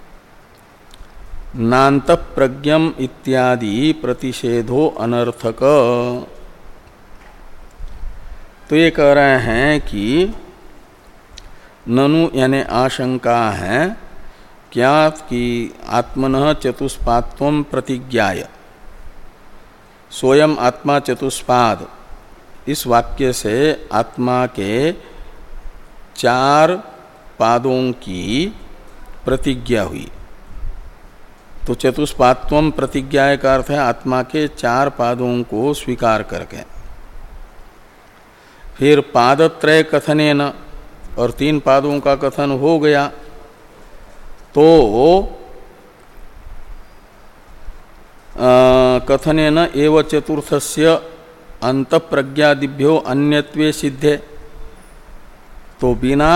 नान्तःप्रज्ञम इत्यादि प्रतिषेधो अनर्थक। तो ये कह रहे हैं कि ननु यानी आशंका है क्या कि आत्मनः चतुष्पात्वं प्रतिज्ञाय, स्वयं आत्मा चतुष्पाद, इस वाक्य से आत्मा के चार पादों की प्रतिज्ञा हुई। तो चतुष्पात्वं प्रतिज्ञा का अर्थ है आत्मा के चार पादों को स्वीकार करके। फिर पादत्रय कथनेन, और तीन पादों का कथन हो गया तो कथनेन एव चतुर्थस्य अंतःप्रज्ञादिभ्यो अन्यत्वे सिद्धे। तो बिना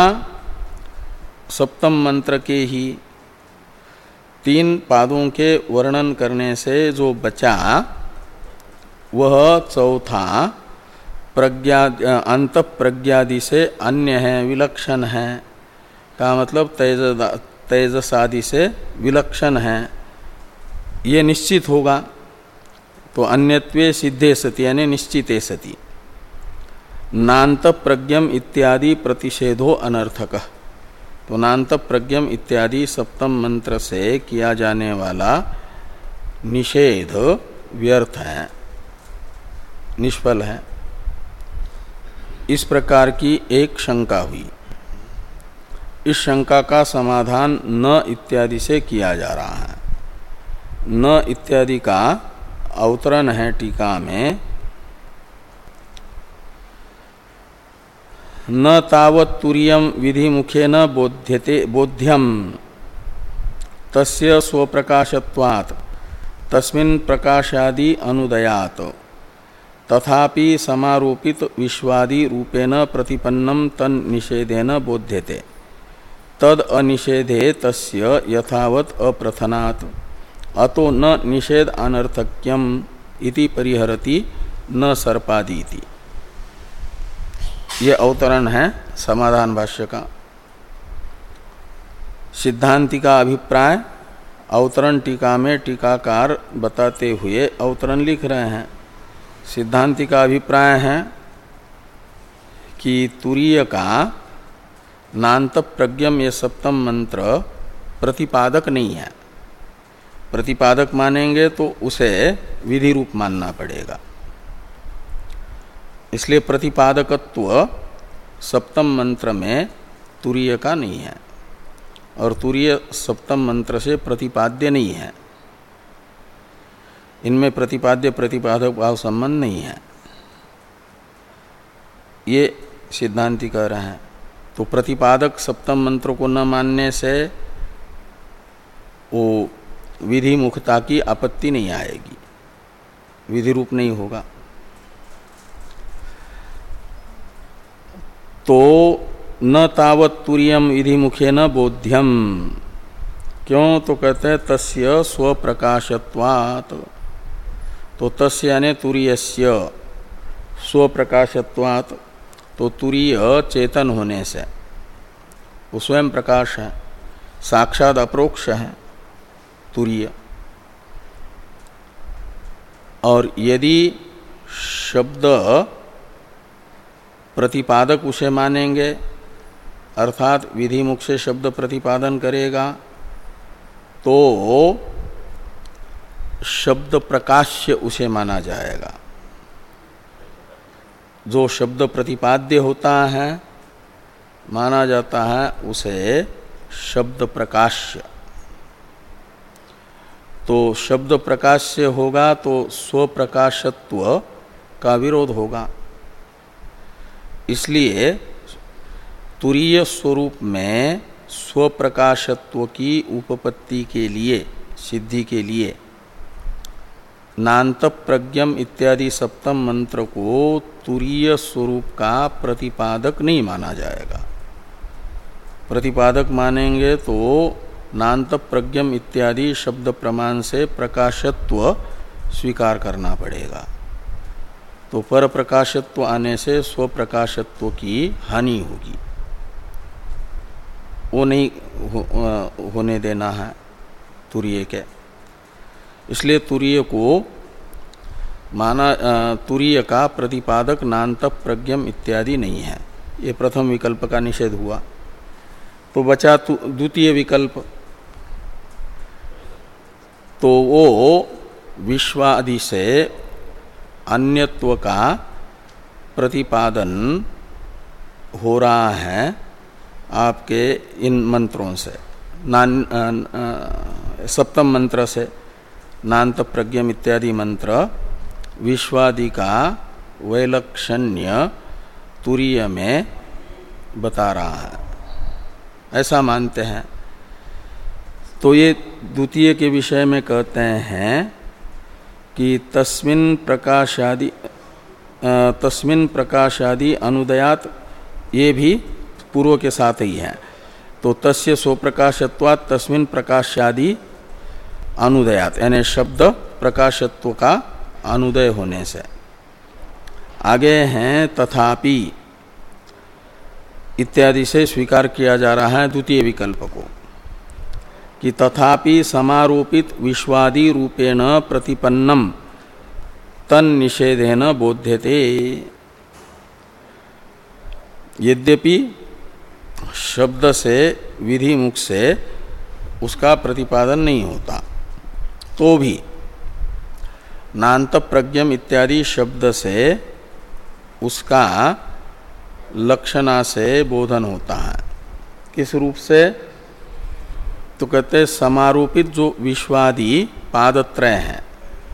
सप्तम मंत्र के ही तीन पादों के वर्णन करने से जो बचा वह चौथा प्रज्ञा अंतःप्रज्ञादि से अन्य है, विलक्षण है, का मतलब तेज तेजसादि से विलक्षण है, ये निश्चित होगा। तो अन्यत्वे सिद्धे सति यानी निश्चिते सति नान्त प्रज्ञम इत्यादि प्रतिषेधो अनर्थक। तो नान्त प्रज्ञम इत्यादि सप्तम मंत्र से किया जाने वाला निषेध व्यर्थ है। निष्फल है। इस प्रकार की एक शंका हुई। इस शंका का समाधान न इत्यादि से किया जा रहा है। न इत्यादि का अवतरण है टीका में, न तावत् तुर्यम विधि मुखेन बोध्यते बोध्यम तस्य स्वप्रकाशत्वात् तस्मिन् प्रकाशादि अनुदयात् तथापि समारोपित विश्वादि रूपेण प्रतिपन्नम तन निषेधेन बोध्यते तद अनिषेधे तस्य यथावत् अप्रथनात् अतो न निषेध अनर्थक्यम इति परिहरति न सर्पादीति। ये अवतरण है समाधान भाष्य का। सिद्धांति का अभिप्राय अवतरण टीका में टीकाकार बताते हुए अवतरण लिख रहे हैं। सिद्धांति का अभिप्राय है कि तुरीय का नान्त प्रज्ञम ये सप्तम मंत्र प्रतिपादक नहीं है। प्रतिपादक मानेंगे तो उसे विधि रूप मानना पड़ेगा। इसलिए प्रतिपादकत्व सप्तम मंत्र में तुरीय का नहीं है और तुरीय सप्तम मंत्र से प्रतिपाद्य नहीं है। इनमें प्रतिपाद्य प्रतिपादक भाव संबंध नहीं है, ये सिद्धांति कह रहे हैं। तो प्रतिपादक सप्तम मंत्र को न मानने से वो विधि मुखता की आपत्ति नहीं आएगी, विधि रूप नहीं होगा। तो न तावत् तुर्यम विधि मुखे न बोध्यम, क्यों? तो कहते हैं तस्य स्वप्रकाशत्वात्। तो तस्य यानी तुरीयस्य स्वप्रकाशत्वात्, तो तुरीय चेतन होने से वो स्वयं प्रकाश है, साक्षात अप्रोक्ष है तुरीय। और यदि शब्द प्रतिपादक उसे मानेंगे, अर्थात विधि मुख से शब्द प्रतिपादन करेगा, तो शब्द प्रकाश्य उसे माना जाएगा। जो शब्द प्रतिपाद्य होता है माना जाता है उसे शब्द प्रकाश्य। तो शब्द प्रकाश्य होगा तो स्वप्रकाशत्व का विरोध होगा। इसलिए तुरीय स्वरूप में स्वप्रकाशत्व की उपपत्ति के लिए, सिद्धि के लिए नान्त प्रज्ञम इत्यादि सप्तम मंत्र को तुरीय स्वरूप का प्रतिपादक नहीं माना जाएगा। प्रतिपादक मानेंगे तो नान्त प्रज्ञम इत्यादि शब्द प्रमाण से प्रकाशत्व स्वीकार करना पड़ेगा। तो पर प्रकाशत्व आने से स्वप्रकाशत्व की हानि होगी, वो नहीं हो, होने देना है तुरीय के। इसलिए तुरीय को माना, तुरीय का प्रतिपादक नान्त प्रज्ञम इत्यादि नहीं है। ये प्रथम विकल्प का निषेध हुआ। तो बचा द्वितीय विकल्प, तो वो विश्वादि से अन्यत्व का प्रतिपादन हो रहा है आपके इन मंत्रों से, नान सप्तम मंत्र से। नान्त प्रज्ञम इत्यादि मंत्र विश्वादि का वैलक्षण्य तुरीय में बता रहा है, ऐसा मानते हैं। तो ये द्वितीय के विषय में कहते हैं कि तस्मिन् प्रकाशादि तस्मिन् प्रकाशादि अनुदयात, ये भी पूर्व के साथ ही है। तो तस्य स्वप्रकाशत्वात् तस्मिन् प्रकाशादि अनुदयात, यानी शब्द प्रकाशत्व का अनुदय होने से। आगे हैं तथापि इत्यादि से स्वीकार किया जा रहा है द्वितीय विकल्प को, कि तथापि समारोपित विश्वादि रूपेण प्रतिपन्नम तन निषेधेन बोध्यते। यद्यपि शब्द से विधि मुख से उसका प्रतिपादन नहीं होता, तो भी नान्त प्रज्ञम इत्यादि शब्द से उसका लक्षणा से बोधन होता है। किस रूप से? तो कहते हैं समारोपित जो विश्वादि पादत्रय हैं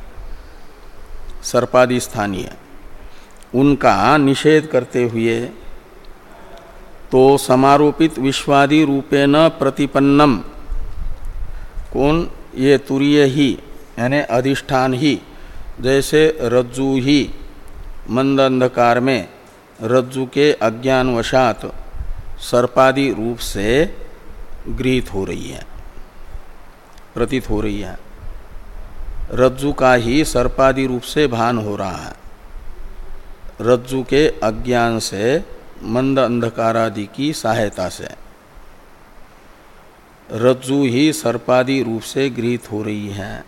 सर्पादि स्थानीय, उनका निषेध करते हुए, तो समारोपित विश्वादि रूपेण प्रतिपन्नम, कौन? ये तुरीय ही यानी अधिष्ठान ही, जैसे रज्जु ही मंद अंधकार में रज्जु के अज्ञानवशात सर्पादि रूप से गृहीत हो रही है, प्रतीत हो रही है। रज्जु का ही सर्पादि रूप से भान हो रहा है, रज्जु के अज्ञान से मंद अंधकारादि की सहायता से रज्जु ही सर्पादि रूप से गृहीत हो रही है।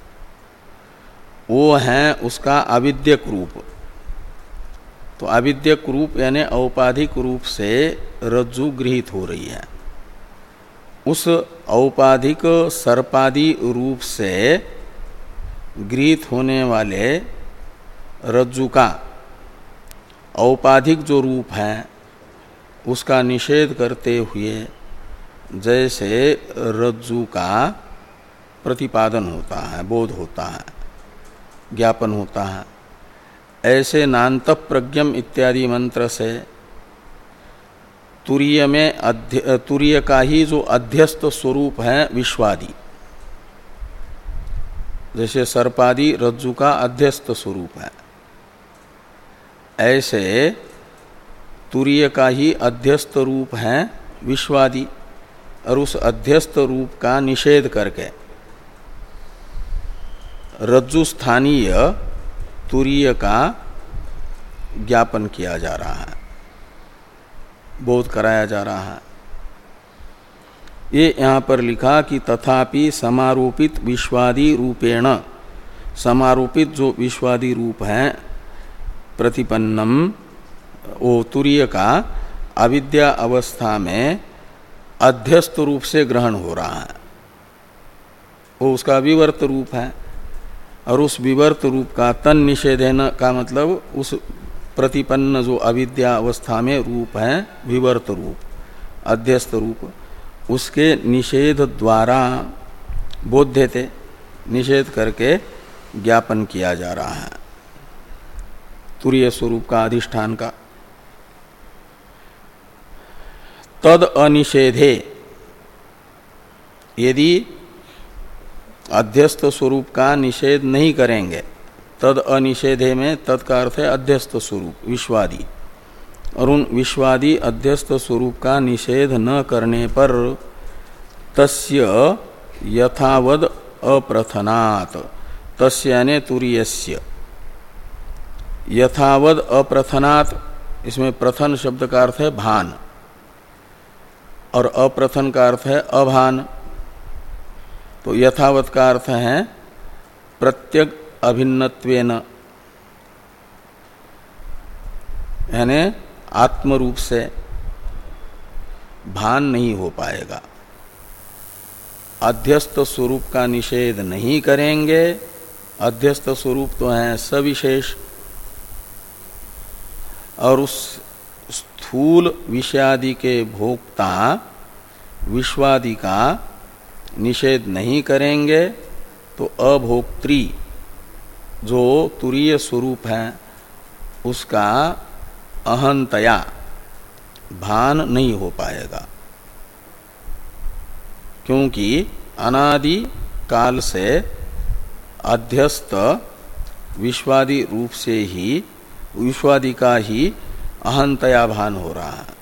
वो है उसका अविद्यक रूप। तो अविद्यक रूप यानी औपाधिक रूप से रज्जु गृहीत हो रही है। उस औपाधिक सर्पादि रूप से गृहीत होने वाले रज्जु का औपाधिक जो रूप है उसका निषेध करते हुए जैसे रज्जु का प्रतिपादन होता है, बोध होता है, ज्ञापन होता है, ऐसे नान्त प्रज्ञम इत्यादि मंत्र से तुरीय में अध्य तुरीय का ही जो अध्यस्त स्वरूप है विश्वादि, जैसे सर्पादि रज्जु का अध्यस्त स्वरूप है, ऐसे तुरीय का ही अध्यस्त रूप है विश्वादि, और उस अध्यस्त रूप का निषेध करके रज्जु स्थानीय तुरीय का ज्ञापन किया जा रहा है, बोध कराया जा रहा है। ये यहाँ पर लिखा कि तथापि समारोपित विश्वादि रूपेण, समारोपित जो विश्वादि रूप है प्रतिपन्नम, वो तुरीय का अविद्या अवस्था में अध्यस्त रूप से ग्रहण हो रहा है, वो उसका विवर्त रूप है। और उस विवर्त रूप का तन निषेधन का मतलब उस प्रतिपन्न जो अविद्या अवस्था में रूप है विवर्त रूप, अध्यस्त रूप, उसके निषेध द्वारा बोध्यते, निषेध करके ज्ञापन किया जा रहा है तुरीय स्वरूप का, अधिष्ठान का। तद अनिषेधे, यदि अध्यस्त स्वरूप का निषेध नहीं करेंगे, तद अनिषेधे में तद का अर्थ है अध्यस्त स्वरूप विश्वादि, और उन विश्वादि अध्यस्त स्वरूप का निषेध न करने पर तस्य यथावद अप्रथनात्, तस्य यानी तुरीयस्य, यथावद अप्रथनात्, इसमें प्रथन शब्द का अर्थ है भान और अप्रथन का अर्थ है अभान। तो यथावत का अर्थ है प्रत्यग अभिन्नत्वेन, यानी आत्म रूप से भान नहीं हो पाएगा। अध्यस्त स्वरूप का निषेध नहीं करेंगे, अध्यस्त स्वरूप तो है सविशेष, और उस स्थूल विषयादि के भोक्ता विश्वादि का निषेध नहीं करेंगे तो अभोक्त्री जो तुरीय स्वरूप है उसका अहंतया भान नहीं हो पाएगा, क्योंकि अनादि काल से अध्यस्त विश्वादि रूप से ही विश्वादि का ही अहंतया भान हो रहा है।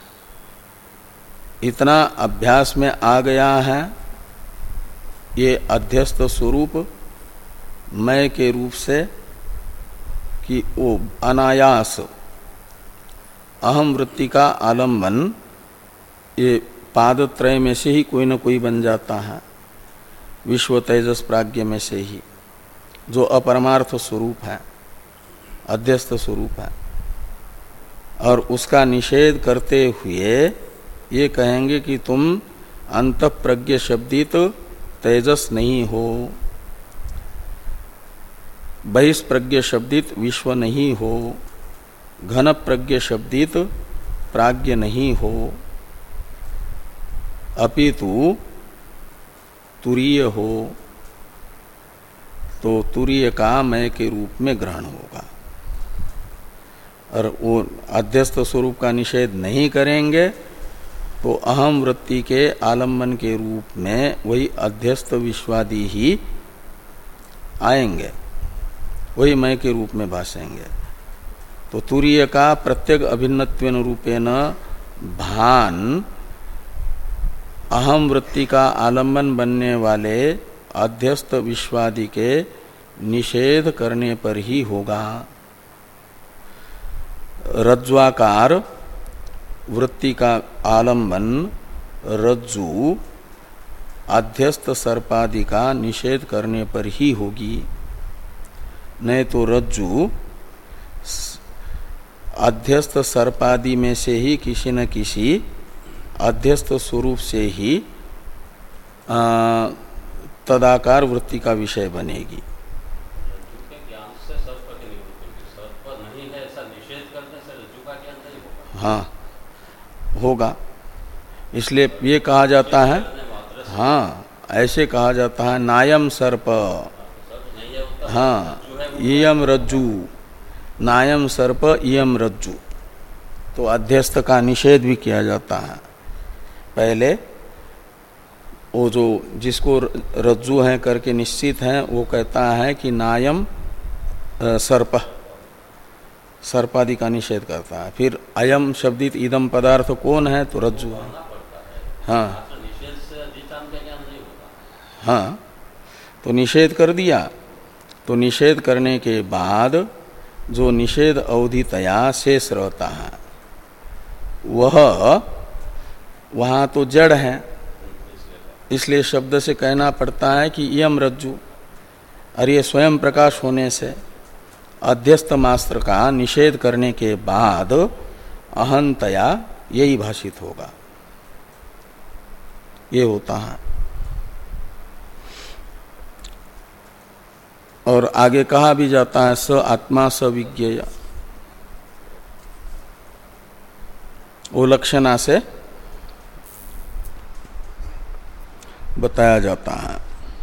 इतना अभ्यास में आ गया है ये अध्यस्त स्वरूप मैं के रूप से कि वो अनायास अहम वृत्ति का आलम्बन ये पादत्रय में से ही कोई न कोई बन जाता है, विश्व तेजस प्राज्ञ में से ही, जो अपरमार्थ स्वरूप है, अध्यस्त स्वरूप है। और उसका निषेध करते हुए ये कहेंगे कि तुम अंतःप्रज्ञ शब्दित तेजस नहीं हो। बहिष्प्रज्ञ शब्दित विश्व नहीं हो, घन प्रज्ञ शब्दित प्राज्ञ नहीं हो, अपितु तुरीय हो, तो तुरीय का मय के रूप में ग्रहण होगा। और वो अध्यस्त स्वरूप का निषेध नहीं करेंगे तो अहम वृत्ति के आलम्बन के रूप में वही अध्यस्त विश्वादि ही आएंगे, वही मय के रूप में भासेंगे। तो तुरीय का प्रत्येक अभिन्नत्वेन रूपेण भान अहम वृत्ति का आलम्बन बनने वाले अध्यस्त विश्वादि के निषेध करने पर ही होगा। रज्ज्वाकार वृत्ति का आलम्बन रज्जु अध्यस्त सर्पादि का निषेध करने पर ही होगी, नहीं तो रज्जु अध्यस्त सर्पादि में से ही किसी न किसी अध्यस्त स्वरूप से ही आ, तदाकार वृत्ति का विषय बनेगी। हाँ होगा, इसलिए ये कहा जाता है, हाँ ऐसे कहा जाता है नायम सर्प, हाँ इयम रज्जु, नायम सर्प इयम रज्जु, तो अध्यस्त का निषेध भी किया जाता है। पहले वो जो जिसको रज्जु है करके निश्चित है वो कहता है कि नायम सर्प, सर्पादि का निषेध करता है। फिर अयम शब्दित इदम पदार्थ कौन है, तो रज्जु है। हाँ हाँ, तो निषेध कर दिया, तो निषेध करने के बाद जो निषेध अवधितया शेष रहता है वह वहाँ तो जड़ है, इसलिए शब्द से कहना पड़ता है कि इयम रज्जु, और ये स्वयं प्रकाश होने से अध्यस्त मास्त्र का निषेध करने के बाद अहंतया यही भाषित होगा, ये होता है। और आगे कहा भी जाता है स आत्मा स विज्ञेय, वो लक्षणा से बताया जाता है।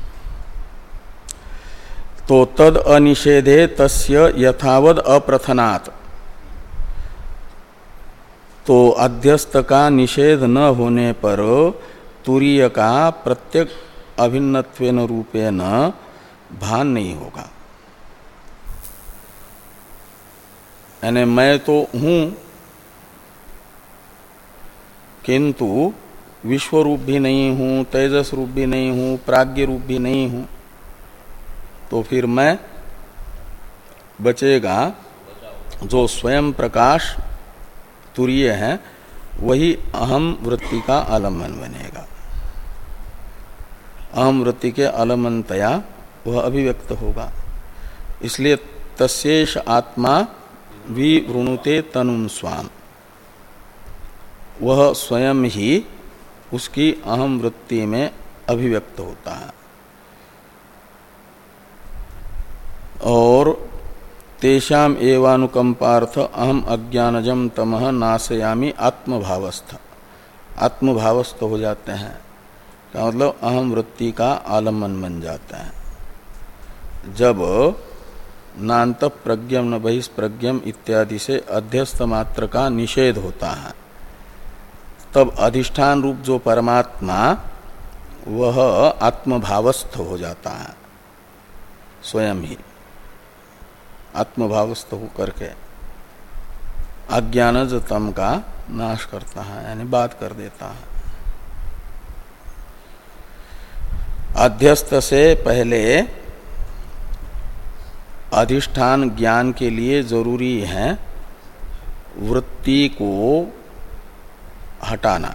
तो तद अनिषेधे तस्य यथावद अप्रथनात्, तो अध्यस्त का निषेध न होने पर तुरीय का प्रत्येक अभिन्नत्वेन रूपेण भान नहीं होगा। यानी मैं तो हूं किंतु विश्व रूप भी नहीं हूं, तेजस रूप भी नहीं हूं, प्राज्ञ रूप भी नहीं हूं, तो फिर मैं बचेगा जो स्वयं प्रकाश तुरीय है, वही अहम वृत्ति का आलम्बन बनेगा। अहम वृत्ति के आलम्बनतया वह अभिव्यक्त होगा। इसलिए तस्येष आत्मा विवृणुते तनुं स्वाम, वह स्वयं ही उसकी अहम वृत्ति में अभिव्यक्त होता है। और तेषाम एवानुकंपार्थ अहम अज्ञानजम तमह नाशयामि आत्मभावस्थ, आत्मभावस्थ हो जाते हैं, का मतलब अहम वृत्ति का आलम्बन बन जाता है। जब नान्त प्रज्ञम न बहिष्प्रज्ञम इत्यादि से अध्यस्त मात्र का निषेध होता है, तब अधिष्ठान रूप जो परमात्मा वह आत्मभावस्थ हो जाता है, स्वयं ही आत्मभावस्थ होकर के अज्ञानज तम का नाश करता है, यानी बात कर देता है। अध्यस्त से पहले अधिष्ठान ज्ञान के लिए जरूरी है वृत्ति को हटाना,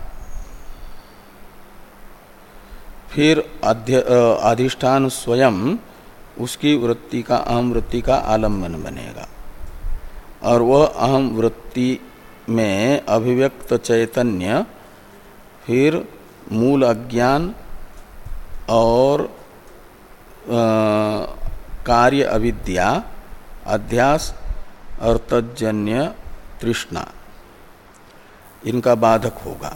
फिर अधिष्ठान स्वयं उसकी वृत्ति का अहम वृत्ति का आलम्बन बनेगा, और वह अहम वृत्ति में अभिव्यक्त चैतन्य फिर मूल अज्ञान और कार्य अविद्या, अध्यास और तज्जन्य तृष्णा इनका बाधक होगा।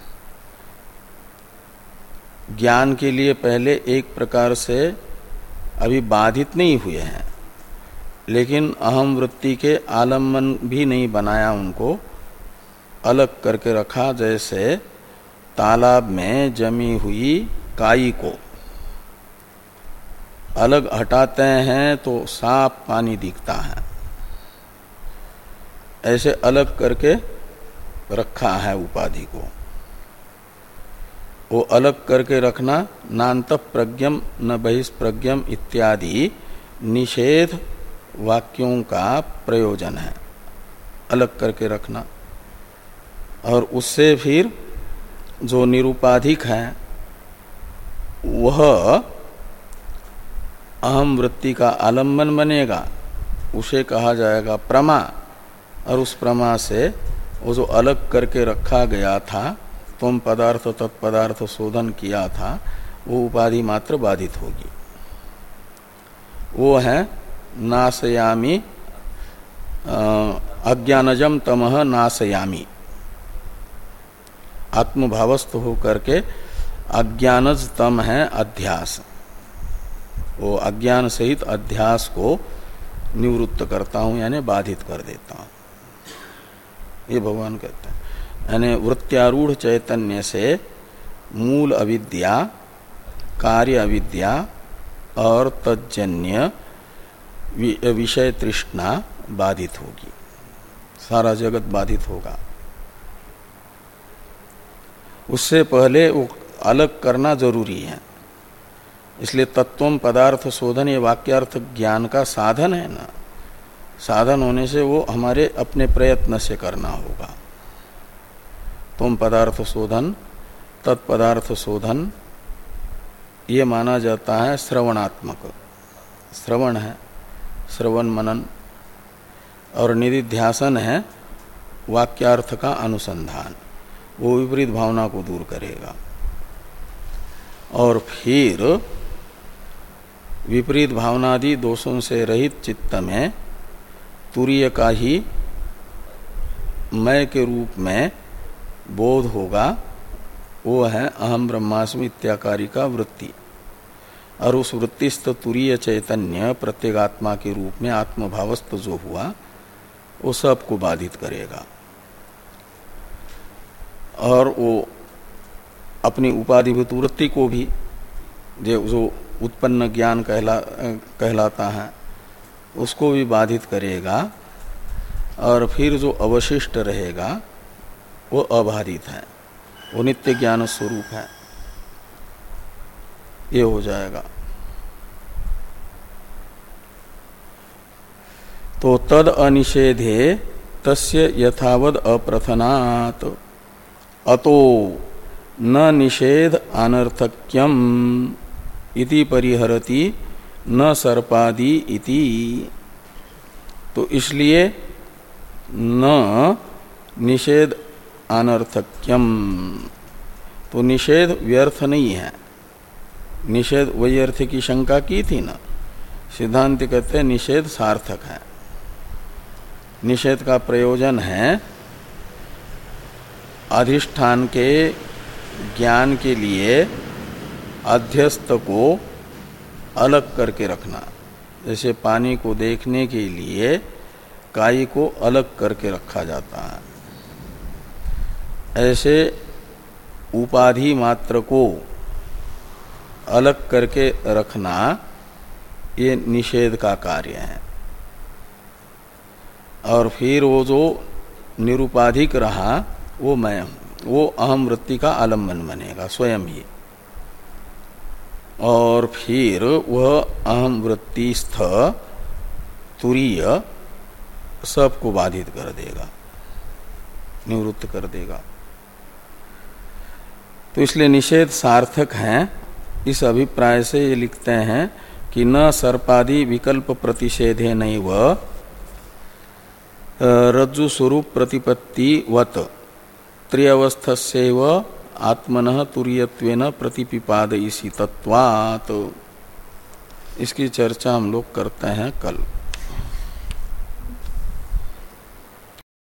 ज्ञान के लिए पहले एक प्रकार से अभी बाधित नहीं हुए हैं, लेकिन अहम वृत्ति के आलम्बन भी नहीं बनाया, उनको अलग करके रखा। जैसे तालाब में जमी हुई काई को अलग हटाते हैं तो साफ पानी दिखता है, ऐसे अलग करके रखा है उपाधि को। वो अलग करके रखना नान्तः प्रज्ञम न बहिष्प्रज्ञम इत्यादि निषेध वाक्यों का प्रयोजन है, अलग करके रखना। और उससे फिर जो निरुपाधिक है वह अहम वृत्ति का आलम्बन बनेगा, उसे कहा जाएगा प्रमा। और उस प्रमा से वो जो अलग करके रखा गया था, तुम पदार्थ तत्पदार्थ शोधन किया था, वो उपाधि मात्र बाधित होगी। वो है नाशयामी अज्ञानजम तमह नाशयामी, आत्मभावस्थ होकर के अज्ञानज तम है अध्यास, वो अज्ञान सहित अध्यास को निवृत्त करता हूं, यानी बाधित कर देता हूं, ये भगवान कहते हैं। यानी वृत्त्यारूढ़ चैतन्य से मूल अविद्या, कार्य अविद्या और तज्जन्य विषय तृष्णा बाधित होगी, सारा जगत बाधित होगा। उससे पहले वो अलग करना जरूरी है। इसलिए तत्वम पदार्थ शोधन ये वाक्यार्थ ज्ञान का साधन है ना, साधन होने से वो हमारे अपने प्रयत्न से करना होगा। तुम पदार्थ शोधन, तत्पदार्थ शोधन ये माना जाता है श्रवणात्मक, श्रवण है, श्रवण मनन। और निधिध्यासन है वाक्यार्थ का अनुसंधान, वो विपरीत भावना को दूर करेगा। और फिर विपरीत भावनादि दोषों से रहित चित्त में तुरीय का ही मैं के रूप में बोध होगा, वो है अहम ब्रह्मास्मि इत्याकारी का वृत्ति। और उस वृत्तिस्थ तुरीय चैतन्य प्रत्येगात्मा के रूप में आत्मभावस्थ जो हुआ, वो सबको बाधित करेगा। और वो अपनी उपाधिभूत वृत्ति को भी, जो उत्पन्न ज्ञान कहला कहलाता है, उसको भी बाधित करेगा। और फिर जो अवशिष्ट रहेगा वो अबाधित है, वो नित्य ज्ञान स्वरूप है, ये हो जाएगा। तो तद अनिषेधे तस्य यथावद अप्रथनात् अतो न निषेध अनर्थक्यम इति परिहरति न सर्पादि इति। तो इसलिए न निषेध अनर्थक्यम, तो निषेध व्यर्थ नहीं है। निषेध वही अर्थ की शंका की थी ना, सिद्धांत कहते हैं निषेध सार्थक है। निषेध का प्रयोजन है अधिष्ठान के ज्ञान के लिए अध्यस्त को अलग करके रखना। जैसे पानी को देखने के लिए काई को अलग करके रखा जाता है, ऐसे उपाधि मात्र को अलग करके रखना ये निषेध का कार्य है। और फिर वो जो निरुपाधिक रहा वो मैं हूं, वो अहम वृत्ति का आलम्बन बनेगा स्वयं ही। और फिर वह अहम वृत्तिस्थ तुरीय सबको बाधित कर देगा, निवृत्त कर देगा। तो इसलिए निषेध सार्थक है। इस अभिप्राय से ये लिखते हैं कि न सर्पादि विकल्प प्रतिषेधे नैव रज्जु स्वरूप प्रतिपत्ति वत त्रिअवस्थस्यैव आत्मनः तुरीयत्वेन प्रतिपिपादयसि तत्वात्, इसकी चर्चा हम लोग करते हैं कल।